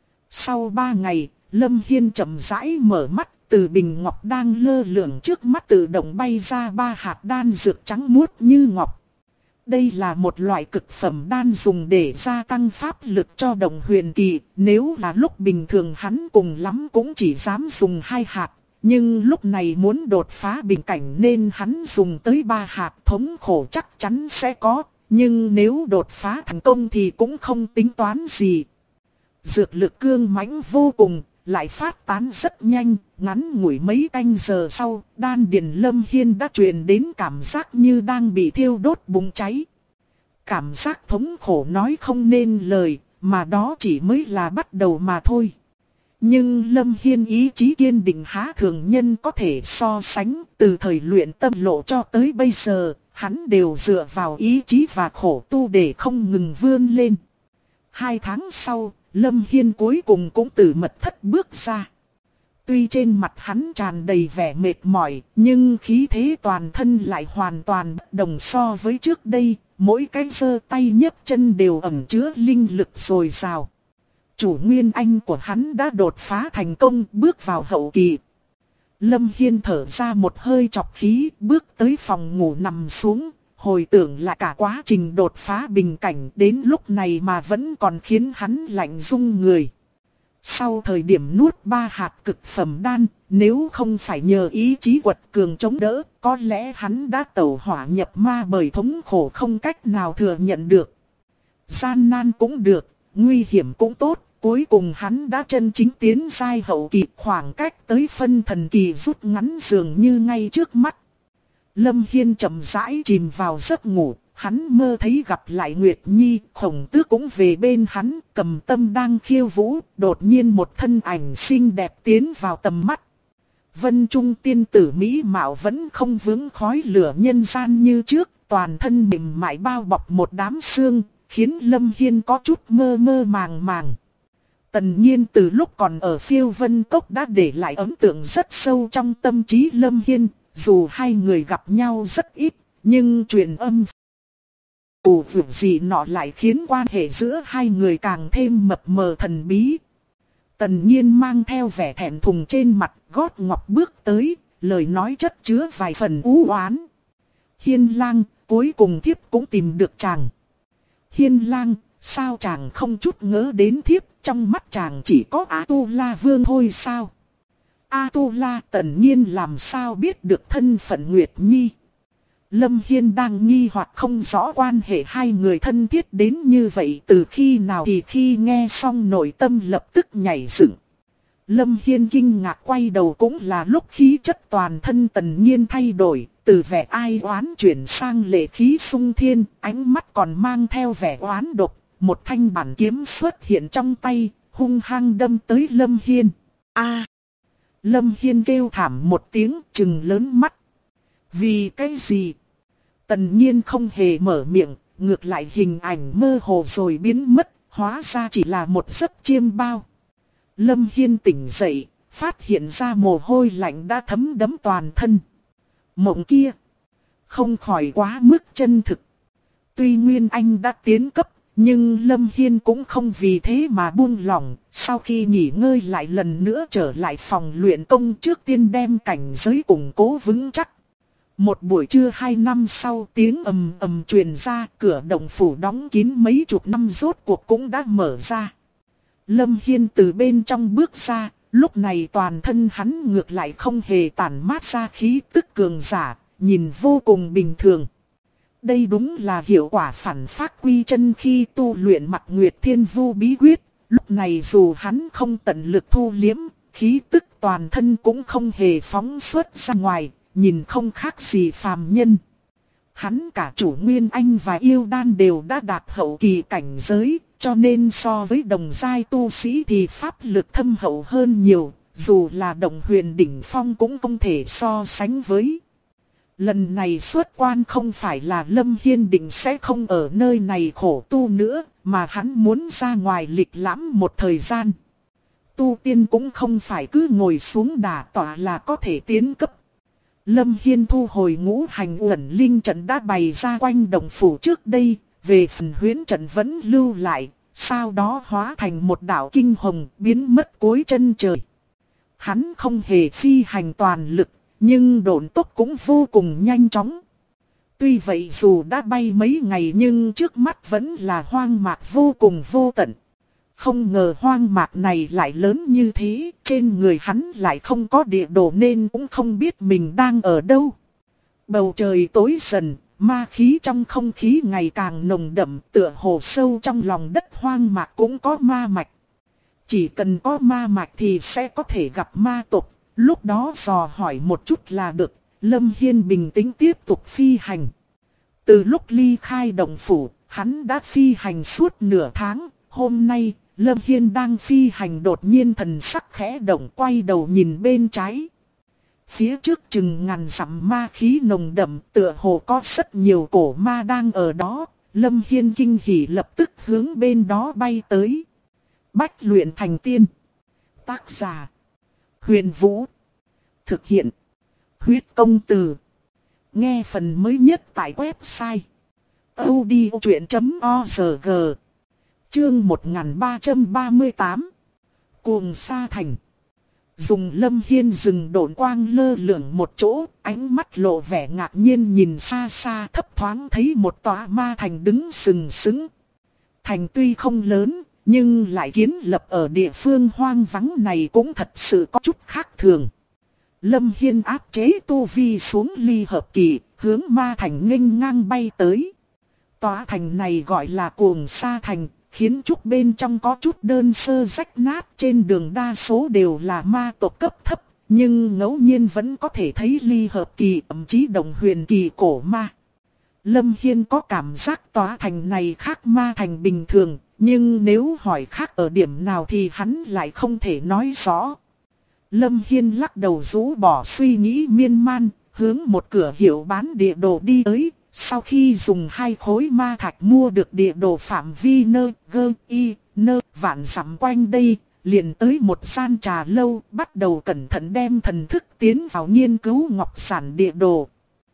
Sau 3 ngày, Lâm Hiên chậm rãi mở mắt, từ bình ngọc đang lơ lửng trước mắt tự động bay ra 3 hạt đan dược trắng muốt như ngọc. Đây là một loại cực phẩm đan dùng để gia tăng pháp lực cho đồng huyền kỳ, nếu là lúc bình thường hắn cùng lắm cũng chỉ dám dùng 2 hạt. Nhưng lúc này muốn đột phá bình cảnh nên hắn dùng tới 3 hạt, thống khổ chắc chắn sẽ có, nhưng nếu đột phá thành công thì cũng không tính toán gì. Dược lực cương mãnh vô cùng, lại phát tán rất nhanh, ngắn ngủi mấy canh giờ sau, đan điền Lâm Hiên đã truyền đến cảm giác như đang bị thiêu đốt bùng cháy. Cảm giác thống khổ nói không nên lời, mà đó chỉ mới là bắt đầu mà thôi. Nhưng Lâm Hiên ý chí kiên định há thường nhân có thể so sánh, từ thời luyện tâm lộ cho tới bây giờ, hắn đều dựa vào ý chí và khổ tu để không ngừng vươn lên. 2 tháng sau, Lâm Hiên cuối cùng cũng từ mật thất bước ra. Tuy trên mặt hắn tràn đầy vẻ mệt mỏi, nhưng khí thế toàn thân lại hoàn toàn bất đồng so với trước đây, mỗi cái giơ tay nhấc chân đều ẩn chứa linh lực dồi dào. Chủ nguyên anh của hắn đã đột phá thành công, bước vào hậu kỳ. Lâm Hiên thở ra một hơi trọc khí, bước tới phòng ngủ nằm xuống, hồi tưởng lại cả quá trình đột phá bình cảnh, đến lúc này mà vẫn còn khiến hắn lạnh run người. Sau thời điểm nuốt 3 hạt cực phẩm đan, nếu không phải nhờ ý chí quật cường chống đỡ, có lẽ hắn đã tẩu hỏa nhập ma bởi thống khổ không cách nào thừa nhận được. Gian nan cũng được, nguy hiểm cũng tốt, Cuối cùng hắn đã chân chính tiến giai hậu kỳ, khoảng cách tới phân thần kỳ rút ngắn dường như ngay trước mắt. Lâm Hiên chậm rãi chìm vào giấc ngủ, hắn mơ thấy gặp lại Nguyệt Nhi, Khổng Tước cũng về bên hắn, Cầm Tâm đang khiêu vũ, đột nhiên một thân ảnh xinh đẹp tiến vào tầm mắt. Vân Trung tiên tử mỹ mạo vẫn không vướng khói lửa nhân gian như trước, toàn thân mềm mại bao bọc một đám xương, khiến Lâm Hiên có chút mơ mơ màng màng. Tần Nhiên từ lúc còn ở Phiêu Vân Cốc đã để lại ấn tượng rất sâu trong tâm trí Lâm Hiên, dù hai người gặp nhau rất ít, nhưng truyền âm việc gì nọ lại khiến quan hệ giữa hai người càng thêm mập mờ thần bí. Tần Nhiên mang theo vẻ thẹn thùng trên mặt, gót ngọc bước tới, lời nói chất chứa vài phần u oán. Hiên lang, cuối cùng thiếp cũng tìm được chàng. Hiên lang, sao chàng không chút ngỡ đến thiếp, trong mắt chàng chỉ có A-tu-la vương thôi sao? A-tu-la, Tần Nhiên làm sao biết được thân phận Nguyệt Nhi? Lâm Hiên đang nghi hoặc không rõ quan hệ hai người thân thiết đến như vậy từ khi nào, thì khi nghe xong nội tâm lập tức nhảy dựng. Lâm Hiên kinh ngạc quay đầu cũng là lúc khí chất toàn thân Tần Nhiên thay đổi, từ vẻ ai oán chuyển sang lệ khí sung thiên, ánh mắt còn mang theo vẻ oán độc, một thanh bản kiếm xuất hiện trong tay, hung hăng đâm tới Lâm Hiên. A! Lâm Hiên kêu thảm một tiếng, trừng lớn mắt. Vì cái gì? Tần Nhiên không hề mở miệng, ngược lại hình ảnh mơ hồ rồi biến mất, hóa ra chỉ là một giấc chiêm bao. Lâm Hiên tỉnh dậy, phát hiện ra mồ hôi lạnh đã thấm đẫm toàn thân. Mộng kia, không khỏi quá mức chân thực. Tuy Nguyên Anh đã tiến cấp, nhưng Lâm Hiên cũng không vì thế mà buông lỏng. Sau khi nghỉ ngơi lại lần nữa trở lại phòng luyện công, trước tiên đem cảnh giới củng cố vững chắc. Một buổi trưa 2 năm sau, tiếng ầm ầm truyền ra, cửa động phủ đóng kín mấy chục năm rốt cuộc cũng đã mở ra. Lâm Hiên từ bên trong bước ra, lúc này toàn thân hắn ngược lại không hề tản mát ra khí tức cường giả, nhìn vô cùng bình thường. Đây đúng là hiệu quả phản phát quy chân khi tu luyện Mặc Nguyệt Thiên Vu bí quyết. Lúc này dù hắn không tận lực thu liếm, khí tức toàn thân cũng không hề phóng xuất ra ngoài, nhìn không khác gì phàm nhân. Hắn cả chủ Nguyên Anh và yêu đan đều đã đạt hậu kỳ cảnh giới, cho nên so với đồng giai tu sĩ thì pháp lực thâm hậu hơn nhiều, dù là đồng huyền đỉnh phong cũng không thể so sánh với. Lần này xuất quan không phải là Lâm Hiên định sẽ không ở nơi này khổ tu nữa, mà hắn muốn ra ngoài lịch lãm một thời gian. Tu tiên cũng không phải cứ ngồi xuống đả tọa là có thể tiến cấp. Lâm Hiên thu hồi ngũ hành uẩn linh trận đã bày ra quanh động phủ trước đây, về phần huyễn trận vẫn lưu lại, sau đó hóa thành một đạo kinh hồng biến mất cuối chân trời. Hắn không hề phi hành toàn lực, nhưng độn tốc cũng vô cùng nhanh chóng. Tuy vậy dù đã bay mấy ngày nhưng trước mắt vẫn là hoang mạc vô cùng vô tận. Không ngờ hoang mạc này lại lớn như thế, trên người hắn lại không có địa đồ nên cũng không biết mình đang ở đâu. Bầu trời tối dần, ma khí trong không khí ngày càng nồng đậm, tựa hồ sâu trong lòng đất hoang mạc cũng có ma mạch. Chỉ cần có ma mạch thì sẽ có thể gặp ma tộc, lúc đó dò hỏi một chút là được. Lâm Hiên bình tĩnh tiếp tục phi hành. Từ lúc ly khai động phủ, hắn đã phi hành suốt nửa tháng. Hôm nay, Lâm Hiên đang phi hành đột nhiên thần sắc khẽ động, quay đầu nhìn bên trái. Phía trước chừng ngàn dặm ma khí nồng đậm, tựa hồ có rất nhiều cổ ma đang ở đó. Lâm Hiên kinh hỉ lập tức hướng bên đó bay tới. Bách luyện thành tiên. Tác giả: Huyền Vũ. Thực hiện: Huyết Công Từ. Nghe phần mới nhất tại website audiochuyện.org. Chương 1338. Cuồng Sa Thành. Dùng Lâm Hiên dừng độn quang lơ lửng một chỗ, ánh mắt lộ vẻ ngạc nhiên nhìn xa xa, thấp thoáng thấy một tòa ma thành đứng sừng sững. Thành tuy không lớn, nhưng lại kiến lập ở địa phương hoang vắng này cũng thật sự có chút khác thường. Lâm Hiên áp chế tu vi xuống ly hợp kỳ, hướng ma thành nghênh ngang bay tới. Tòa thành này gọi là Cuồng Sa Thành, khiến trúc bên trong có chút đơn sơ rách nát, trên đường đa số đều là ma tộc cấp thấp, nhưng ngẫu nhiên vẫn có thể thấy ly hợp kỳ, thậm chí đồng huyền kỳ cổ ma. Lâm Hiên có cảm giác tòa thành này khác ma thành bình thường, nhưng nếu hỏi khác ở điểm nào thì hắn lại không thể nói rõ. Lâm Hiên lắc đầu rũ bỏ suy nghĩ miên man, hướng một cửa hiệu bán địa đồ đi tới. Sau khi dùng 2 khối ma thạch mua được địa đồ phạm vi vạn dặm quanh đây, liền tới một gian trà lâu, bắt đầu cẩn thận đem thần thức tiến vào nghiên cứu ngọc sản địa đồ.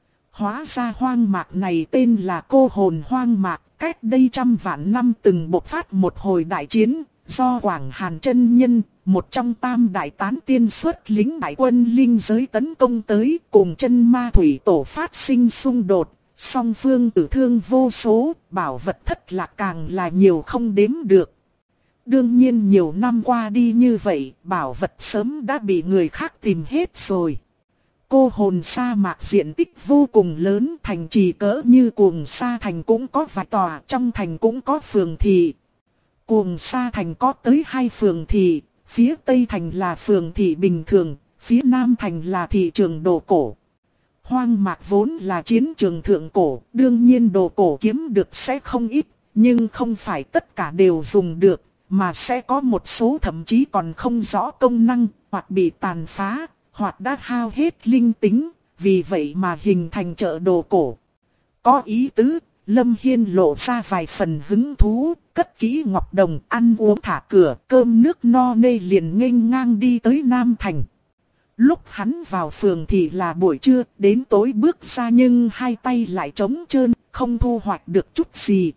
Hóa ra hoang mạc này tên là Cô Hồn Hoang Mạc, cách đây 100 vạn năm từng bộc phát một hồi đại chiến, do Quảng Hàn chân nhân, một trong tam đại tán tiên xuất lính đại quân linh giới tấn công tới, cùng chân ma thủy tổ phát sinh xung đột, song phương tử thương vô số, bảo vật thất lạc càng là nhiều không đếm được. Đương nhiên nhiều năm qua đi như vậy, bảo vật sớm đã bị người khác tìm hết rồi. Cô Hồn sa mạc diện tích vô cùng lớn, thành trì cỡ như Cuồng Sa thành cũng có vài tòa, trong thành cũng có phường thị. Cuồng Sa thành có tới 2 phường thị, phía Tây thành là phường thị bình thường, phía Nam thành là thị trường đồ cổ. Hoang mạc vốn là chiến trường thượng cổ, đương nhiên đồ cổ kiếm được sẽ không ít, nhưng không phải tất cả đều dùng được, mà sẽ có một số thậm chí còn không rõ công năng, hoặc bị tàn phá, hoặc đã hao hết linh tính, vì vậy mà hình thành chợ đồ cổ. Có ý tứ, Lâm Hiên lộ ra vài phần hứng thú, cất kỹ ngọc đồng, ăn uống thả cửa, cơm nước no nê liền nghênh ngang đi tới Nam Thành. Lúc hắn vào phường thì là buổi trưa, đến tối bước ra nhưng 2 tay lại trống trơn, không thu hoạch được chút gì.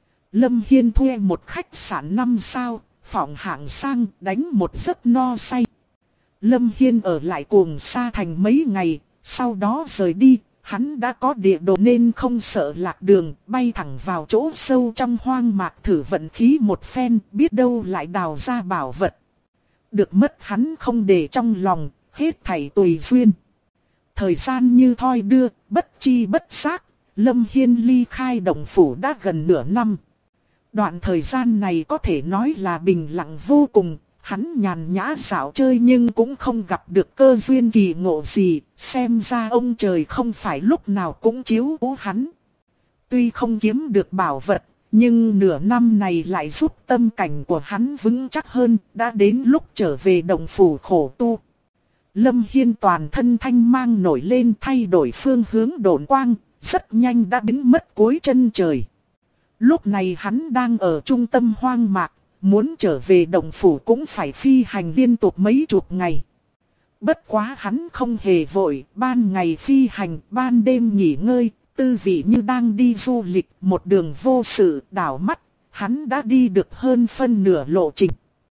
Lâm Hiên thuê một khách sạn 5 sao, phòng hạng sang, đánh một giấc no say. Lâm Hiên ở lại Cuồng Sa thành mấy ngày, sau đó rời đi, hắn đã có địa đồ nên không sợ lạc đường, bay thẳng vào chỗ sâu trong hoang mạc thử vận khí một phen, biết đâu lại đào ra bảo vật. Được mất hắn không để trong lòng, hết thảy tùy duyên. Thời gian như thoi đưa, bất chi bất giác, Lâm Hiên ly khai động phủ đã gần nửa năm. Đoạn thời gian này có thể nói là bình lặng vô cùng, hắn nhàn nhã dạo chơi nhưng cũng không gặp được cơ duyên kỳ ngộ gì, xem ra ông trời không phải lúc nào cũng chiếu cố hắn. Tuy không kiếm được bảo vật, nhưng nửa năm này lại giúp tâm cảnh của hắn vững chắc hơn, đã đến lúc trở về động phủ khổ tu. Lâm Hiên toàn thân thanh mang nổi lên, thay đổi phương hướng độn quang, rất nhanh đã biến mất cuối chân trời. Lúc này hắn đang ở trung tâm hoang mạc, muốn trở về động phủ cũng phải phi hành liên tục mấy chục ngày. Bất quá hắn không hề vội, ban ngày phi hành, ban đêm nghỉ ngơi, tư vị như đang đi du lịch, một đường vô sự, đảo mắt, hắn đã đi được hơn phân nửa lộ trình.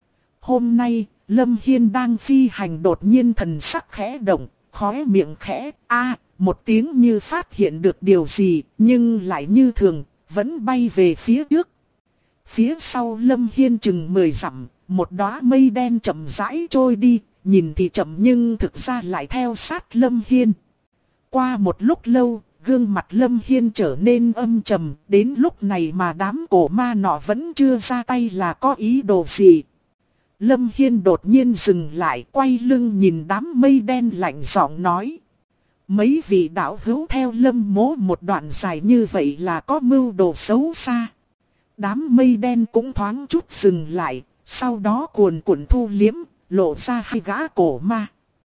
Hôm nay, Lâm Hiên đang phi hành đột nhiên thần sắc khẽ động, khóe miệng khẽ, một tiếng như phát hiện được điều gì, nhưng lại như thường, vẫn bay về phía trước. Phía sau Lâm Hiên chừng 10 dặm, một đóa mây đen chậm rãi trôi đi, nhìn thì chậm nhưng thực ra lại theo sát Lâm Hiên. Qua một lúc lâu, gương mặt Lâm Hiên trở nên âm trầm, đến lúc này mà đám cổ ma nọ vẫn chưa ra tay là có ý đồ gì. Lâm Hiên đột nhiên dừng lại, quay lưng nhìn đám mây đen lạnh giọng nói. Mấy vị đạo hữu theo Lâm mỗ một đoạn dài như vậy là có mưu đồ xấu xa. Đám mây đen cũng thoáng chút dừng lại, sau đó cuồn cuộn thu liếm, lộ ra 2 gã cổ ma.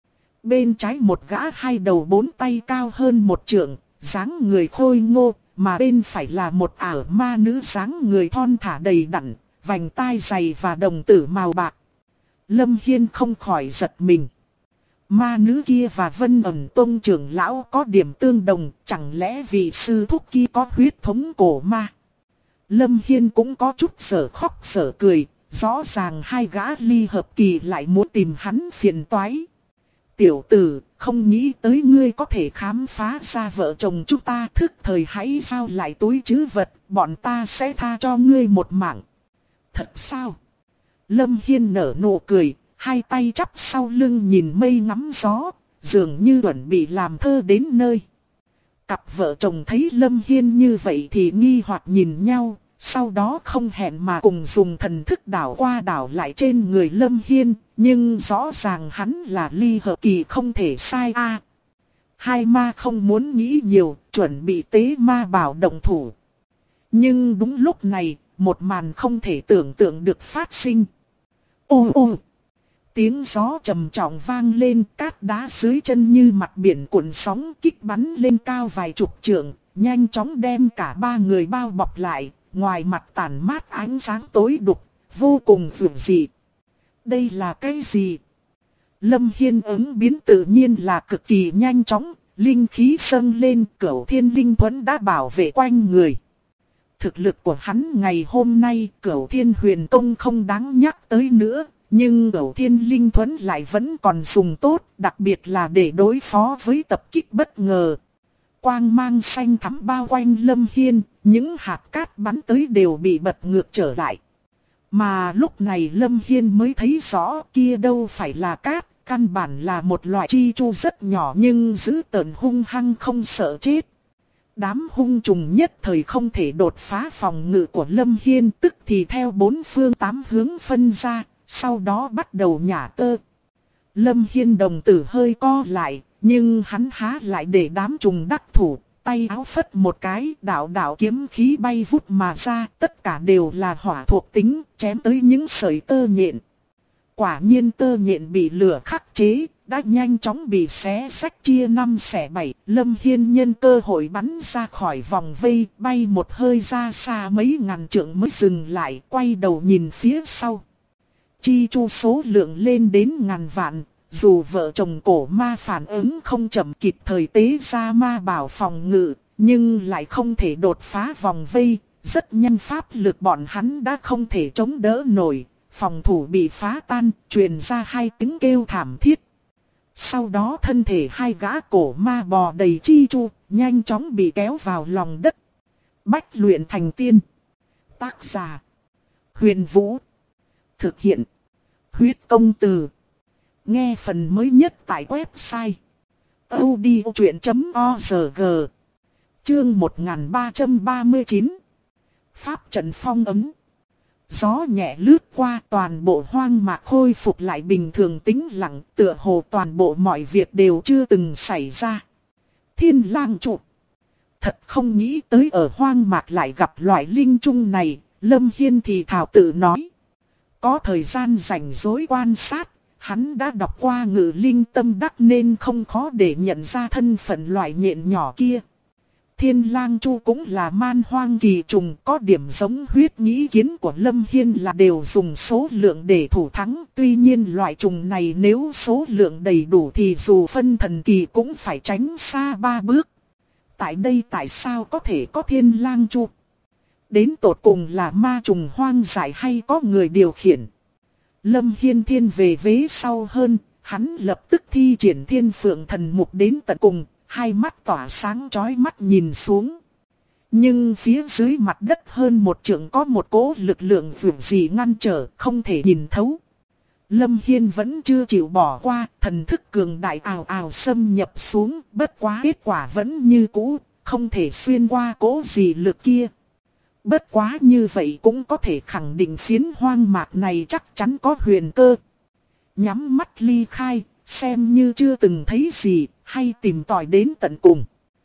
Bên trái một gã 2 đầu 4 tay cao hơn 1 trượng, dáng người khôi ngô, mà bên phải là một ả ma nữ dáng người thon thả đầy đặn, vành tai dày và đồng tử màu bạc. Lâm Hiên không khỏi giật mình. Ma nữ kia và Vân Ẩn Tông trưởng lão có điểm tương đồng, chẳng lẽ vị sư thúc kia có huyết thống cổ ma? Lâm Hiên cũng có chút sở khóc sở cười, rõ ràng 2 gã ly hợp kỳ lại muốn tìm hắn phiền toái. Tiểu tử, không nghĩ tới ngươi có thể khám phá ra vợ chồng chúng ta, thức thời hãy giao lại túi trữ vật, bọn ta sẽ tha cho ngươi một mạng. Thật sao? Lâm Hiên nở nụ cười, 2 tay chắp sau lưng nhìn mây ngắm gió, dường như chuẩn bị làm thơ đến nơi. Cặp vợ chồng thấy Lâm Hiên như vậy thì nghi hoặc nhìn nhau, Sau đó không hẹn mà cùng dùng thần thức đảo qua đảo lại trên người Lâm Hiên, nhưng rõ ràng hắn là ly hợp kỳ không thể sai a. Hai ma không muốn nghĩ nhiều, chuẩn bị tế ma bảo động thủ. Nhưng đúng lúc này, một màn không thể tưởng tượng được phát sinh. Ô ô! Tiếng gió trầm trọng vang lên, cát đá dưới chân như mặt biển cuộn sóng kích bắn lên cao vài chục trượng, nhanh chóng đem cả ba người bao bọc lại, ngoài mặt tàn mát ánh sáng tối đục, vô cùng dữ dị. Đây là cái gì? Lâm Hiên ứng biến tự nhiên là cực kỳ nhanh chóng, linh khí dâng lên, Cửu Thiên Linh Thuẫn đã bảo vệ quanh người. Thực lực của hắn ngày hôm nay, Cửu Thiên Huyền Công không đáng nhắc tới nữa, nhưng Cửu Thiên Linh Thuẫn lại vẫn còn dùng tốt, đặc biệt là để đối phó với tập kích bất ngờ. Quang mang xanh thắm bao quanh Lâm Hiên, những hạt cát bắn tới đều bị bật ngược trở lại. Mà lúc này Lâm Hiên mới thấy rõ kia đâu phải là cát, căn bản là một loại chi chu rất nhỏ nhưng dữ tợn hung hăng không sợ chết. Đám hung trùng nhất thời không thể đột phá phòng ngự của Lâm Hiên, tức thì theo bốn phương tám hướng phân ra, sau đó bắt đầu nhả tơ. Lâm Hiên đồng tử hơi co lại, nhưng hắn há lại để đám trùng đắc thủ, tay áo phất một cái, đạo đạo kiếm khí bay vút mà ra, tất cả đều là hỏa thuộc tính, chém tới những sợi tơ nhện. Quả nhiên tơ nhện bị lửa khắc chế, đã nhanh chóng bị xé rách chia năm xẻ bảy. Lâm Hiên nhân cơ hội bắn ra khỏi vòng vây, bay một hơi ra xa mấy ngàn trượng mới dừng lại, quay đầu nhìn phía sau. Chi chu số lượng lên đến ngàn vạn, dù vợ chồng cổ ma phản ứng không chậm kịp thời tế ra ma bảo phòng ngự, nhưng lại không thể đột phá vòng vây, rất nhanh pháp lực bọn hắn đã không thể chống đỡ nổi, phòng thủ bị phá tan, truyền ra hai tiếng kêu thảm thiết. Sau đó thân thể hai gã cổ ma bò đầy chi chu, nhanh chóng bị kéo vào lòng đất. Bách luyện thành tiên. Tác giả: Huyền Vũ. Thực hiện: Huyết Công Từ. Nghe phần mới nhất tại website audiochuyện.org. Chương 1339. Pháp trận phong ấn. Gió nhẹ lướt qua, toàn bộ hoang mạc khôi phục lại bình thường tĩnh lặng, tựa hồ toàn bộ mọi việc đều chưa từng xảy ra. Thiên Lang trụ. Thật không nghĩ tới ở hoang mạc lại gặp loại linh trùng này, Lâm Hiên thì thào tự nói. Có thời gian rảnh rỗi quan sát, hắn đã đọc qua Ngự Linh Tâm Đắc nên không khó để nhận ra thân phận loại nhện nhỏ kia. Thiên Lang Chu cũng là man hoang kỳ trùng, có điểm giống huyết nghĩ kiến của Lâm Hiên là đều dùng số lượng để thủ thắng. Tuy nhiên loại trùng này nếu số lượng đầy đủ thì dù phân thần kỳ cũng phải tránh xa 3 bước. Tại đây tại sao có thể có Thiên Lang Chu? Đến tột cùng là ma trùng hoang dại hay có người điều khiển? Lâm Hiên thiên về vế sau hơn, hắn lập tức thi triển Thiên Phượng Thần Mục đến tận cùng. Hai mắt tỏa sáng chói mắt nhìn xuống. Nhưng phía dưới mặt đất hơn một trượng có một cỗ lực lượng dường gì ngăn trở, không thể nhìn thấu. Lâm Hiên vẫn chưa chịu bỏ qua, thần thức cường đại ào ào xâm nhập xuống, bất quá kết quả vẫn như cũ, không thể xuyên qua cỗ gì lực kia. Bất quá như vậy cũng có thể khẳng định phiến hoang mạc này chắc chắn có huyền cơ. Nhắm mắt ly khai, xem như chưa từng thấy gì, hay tìm tòi đến tận cùng.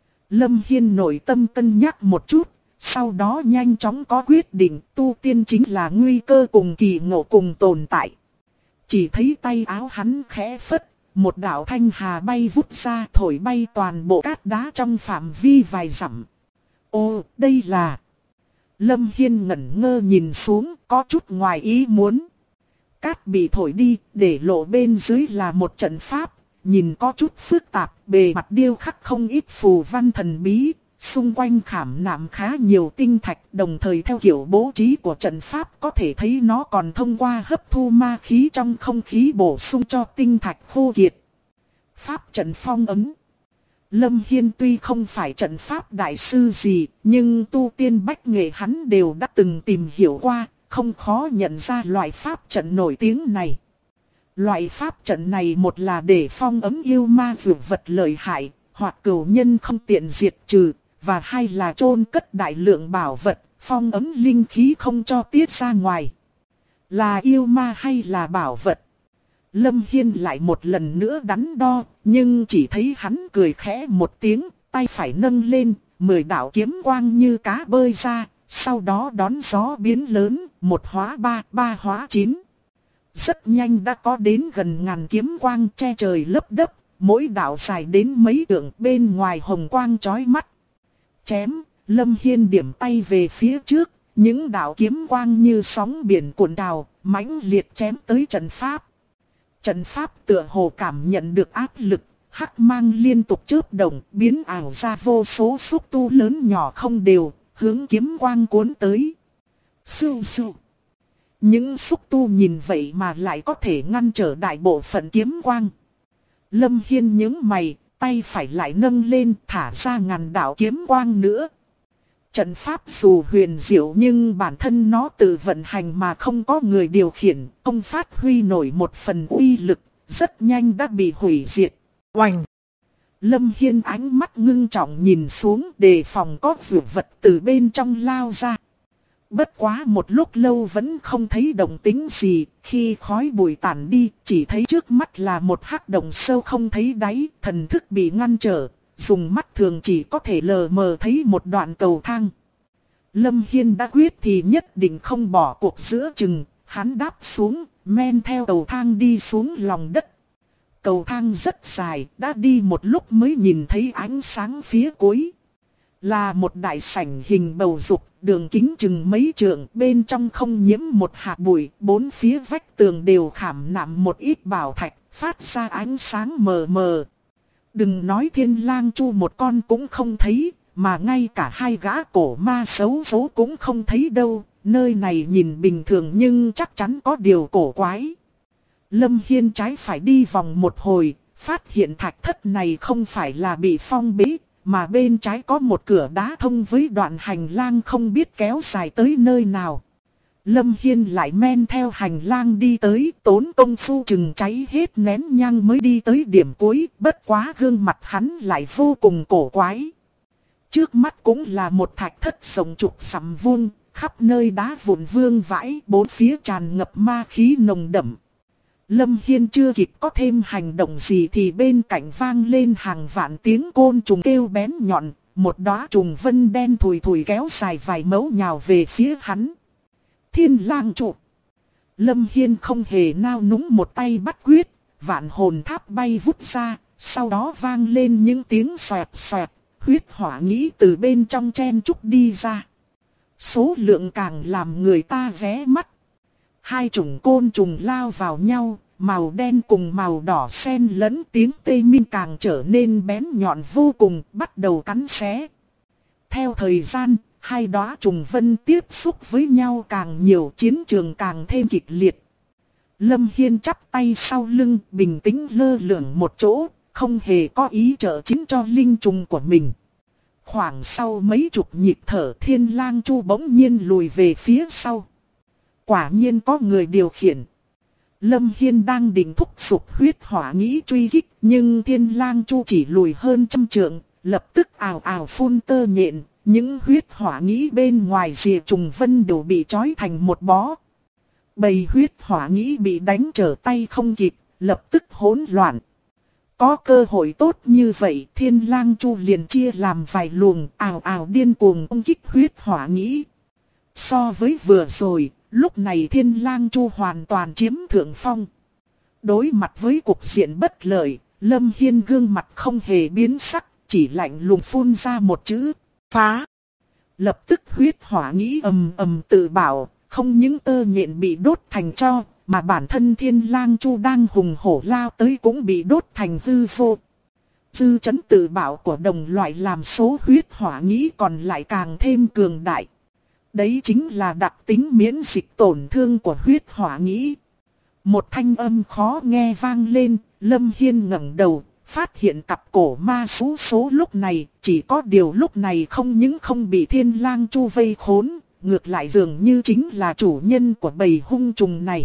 Lâm Hiên nội tâm cân nhắc một chút, sau đó nhanh chóng có quyết định, tu tiên chính là nguy cơ cùng kỳ ngộ cùng tồn tại. Chỉ thấy tay áo hắn khẽ phất, một đạo thanh hà bay vút ra thổi bay toàn bộ cát đá trong phạm vi vài dặm. Ô, đây là... Lâm Hiên ngẩn ngơ nhìn xuống, có chút ngoài ý muốn. Cát bị thổi đi, để lộ bên dưới là một trận pháp, nhìn có chút phức tạp, bề mặt điêu khắc không ít phù văn thần bí, xung quanh khảm nạm khá nhiều tinh thạch, đồng thời theo kiểu bố trí của trận pháp có thể thấy nó còn thông qua hấp thu ma khí trong không khí bổ sung cho tinh thạch khô kiệt. Pháp trận phong ấn. Lâm Hiên tuy không phải trận pháp đại sư gì, nhưng tu tiên bách nghệ hắn đều đã từng tìm hiểu qua, không khó nhận ra loại pháp trận nổi tiếng này. Loại pháp trận này một là để phong ấn yêu ma dược vật lợi hại, hoặc cửu nhân không tiện diệt trừ, và hai là chôn cất đại lượng bảo vật, phong ấn linh khí không cho tiết ra ngoài. Là yêu ma hay là bảo vật? Lâm Hiên lại một lần nữa đắn đo, nhưng chỉ thấy hắn cười khẽ một tiếng, tay phải nâng lên, 10 đạo kiếm quang như cá bơi ra, sau đó đón gió biến lớn, 1 hóa 3, 3 hóa 9. Rất nhanh đã có đến gần ngàn kiếm quang che trời lấp đất, mỗi đạo dài đến mấy trượng, bên ngoài hồng quang chói mắt. Chém, Lâm Hiên điểm tay về phía trước, những đạo kiếm quang như sóng biển cuộn trào, mãnh liệt chém tới trận pháp. Trận pháp tựa hồ cảm nhận được áp lực, hắc mang liên tục chớp động, biến ảo ra vô số xúc tu lớn nhỏ không đều, hướng kiếm quang cuốn tới. Sưu sưu. Những xúc tu nhìn vậy mà lại có thể ngăn trở đại bộ phận kiếm quang. Lâm Hiên nhướng mày, tay phải lại nâng lên, thả ra ngàn đạo kiếm quang nữa. Trận pháp dù huyền diệu nhưng bản thân nó tự vận hành mà không có người điều khiển, không phát huy nổi một phần uy lực, rất nhanh đã bị hủy diệt. Oành! Lâm Hiên ánh mắt ngưng trọng nhìn xuống, đề phòng có dược vật từ bên trong lao ra. Bất quá một lúc lâu vẫn không thấy động tĩnh gì, khi khói bụi tản đi, chỉ thấy trước mắt là một hắc động sâu không thấy đáy, thần thức bị ngăn trở, dùng mắt thường chỉ có thể lờ mờ thấy một đoạn cầu thang. Lâm Hiên đã quyết thì nhất định không bỏ cuộc giữa chừng, hắn đáp xuống, men theo cầu thang đi xuống lòng đất. Cầu thang rất dài, đã đi một lúc mới nhìn thấy ánh sáng phía cuối. Là một đại sảnh hình bầu dục, đường kính chừng mấy trượng, bên trong không nhiễm một hạt bụi, bốn phía vách tường đều khảm nạm một ít bảo thạch, phát ra ánh sáng mờ mờ. Đừng nói Thiên Lang Chu một con cũng không thấy, mà ngay cả hai gã cổ ma xấu số cũng không thấy đâu, nơi này nhìn bình thường nhưng chắc chắn có điều cổ quái. Lâm Hiên trái phải đi vòng một hồi, phát hiện thạch thất này không phải là bị phong bế, mà bên trái có một cửa đá thông với đoạn hành lang không biết kéo dài tới nơi nào. Lâm Hiên lại men theo hành lang đi tới, tốn công phu chừng cháy hết nén nhang mới đi tới điểm cuối, bất quá gương mặt hắn lại vô cùng cổ quái. Trước mắt cũng là một thạch thất rộng chục sắm vuông, khắp nơi đá vụn vương vãi, bốn phía tràn ngập ma khí nồng đậm. Lâm Hiên chưa kịp có thêm hành động gì thì bên cạnh vang lên hàng vạn tiếng côn trùng kêu bén nhọn, một đóa trùng vân đen thùi thùi kéo dài vài mẫu nhào về phía hắn. Thiên Lang Trụ. Lâm Hiên không hề nao núng, một tay bắt quyết, vạn hồn tháp bay vút ra, sau đó vang lên những tiếng xoẹt xoẹt, huyết hỏa nghĩ từ bên trong chen trúc đi ra. Số lượng càng làm người ta ghé mắt. Hai chủng côn trùng lao vào nhau, màu đen cùng màu đỏ xen lẫn, tiếng tê minh càng trở nên bén nhọn vô cùng, bắt đầu cắn xé. Theo thời gian, hai đóa trùng vân tiếp xúc với nhau càng nhiều, chiến trường càng thêm kịch liệt. Lâm Hiên chắp tay sau lưng, bình tĩnh lơ lửng một chỗ, không hề có ý trợ chiến cho linh trùng của mình. Khoảng sau mấy chục nhịp thở, Thiên Lang Chu bỗng nhiên lùi về phía sau. Quả nhiên có người điều khiển. Lâm Hiên đang định thúc giục huyết hỏa nghĩ truy kích, nhưng Thiên Lang Chu chỉ lùi hơn trăm trượng, lập tức ào ào phun tơ nhện, những huyết hỏa nghĩ bên ngoài rìa trùng vân đều bị trói thành một bó. Bầy huyết hỏa nghĩ bị đánh trở tay không kịp, lập tức hỗn loạn. Có cơ hội tốt như vậy, Thiên Lang Chu liền chia làm vài luồng, ào ào điên cuồng công kích huyết hỏa nghĩ. So với vừa rồi, lúc này Thiên Lang Chu hoàn toàn chiếm thượng phong. Đối mặt với cục diện bất lợi, Lâm Hiên gương mặt không hề biến sắc, chỉ lạnh lùng phun ra một chữ, phá. Lập tức huyết hỏa nghĩ ầm ầm tự bảo, không những tơ nhện bị đốt thành tro, mà bản thân Thiên Lang Chu đang hùng hổ lao tới cũng bị đốt thành hư vô. Dư chấn tự bảo của đồng loại làm số huyết hỏa nghĩ còn lại càng thêm cường đại. Đấy chính là đặc tính miễn dịch tổn thương của huyết hỏa nghĩ. Một thanh âm khó nghe vang lên, Lâm Hiên ngẩng đầu, phát hiện cặp cổ ma xú số lúc này, chỉ có điều lúc này không những không bị Thiên Lang Chu vây khốn, ngược lại dường như chính là chủ nhân của bầy hung trùng này.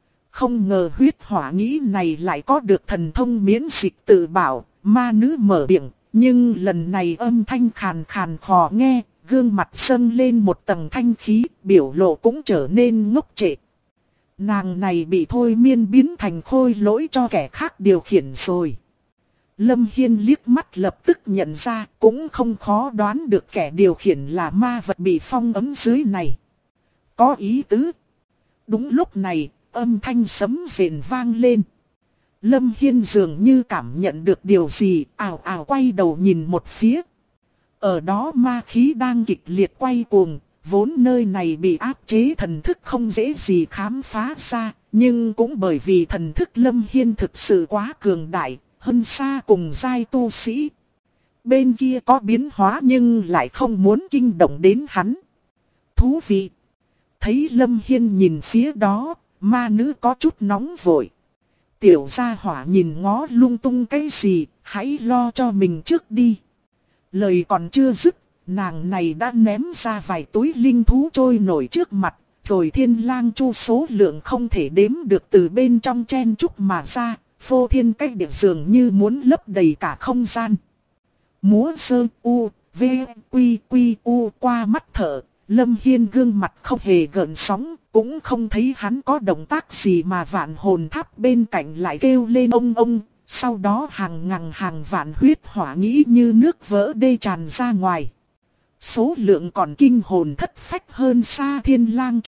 Không ngờ huyết hỏa nghĩ này lại có được thần thông miễn dịch tự bảo, ma nữ mở miệng, Nhưng lần này âm thanh khàn khàn khò nghe, gương mặt dâng lên một tầng thanh khí, biểu lộ cũng trở nên ngốc trệ. Nàng này bị thôi miên biến thành khôi lỗi cho kẻ khác điều khiển rồi. Lâm Hiên liếc mắt lập tức nhận ra, cũng không khó đoán được kẻ điều khiển là ma vật bị phong ấn dưới này. Có ý tứ. Đúng lúc này, âm thanh sấm rền vang lên. Lâm Hiên dường như cảm nhận được điều gì, ào ào quay đầu nhìn một phía. Ở đó ma khí đang kịch liệt quay cuồng, vốn nơi này bị áp chế thần thức không dễ gì khám phá ra, nhưng cũng bởi vì thần thức Lâm Hiên thực sự quá cường đại, hơn xa cùng giai tu sĩ. Bên kia có biến hóa nhưng lại không muốn kinh động đến hắn. Thú vị! Thấy Lâm Hiên nhìn phía đó, ma nữ có chút nóng vội. Tiểu gia hỏa nhìn ngó lung tung cái gì, hãy lo cho mình trước đi. Lời còn chưa dứt, nàng này đã ném ra vài túi linh thú trôi nổi trước mặt, rồi thiên lang chu số lượng không thể đếm được từ bên trong chen chúc mà ra, phô thiên cách địa dường như muốn lấp đầy cả không gian. Múa sơ u, v, quy quy u qua mắt thở, Lâm Hiên gương mặt không hề gợn sóng, cũng không thấy hắn có động tác gì mà vạn hồn tháp bên cạnh lại kêu lên ông. Sau đó hàng ngàn hàng vạn huyết hỏa nghĩ như nước vỡ đê tràn ra ngoài. Số lượng còn kinh hồn thất phách hơn xa thiên lang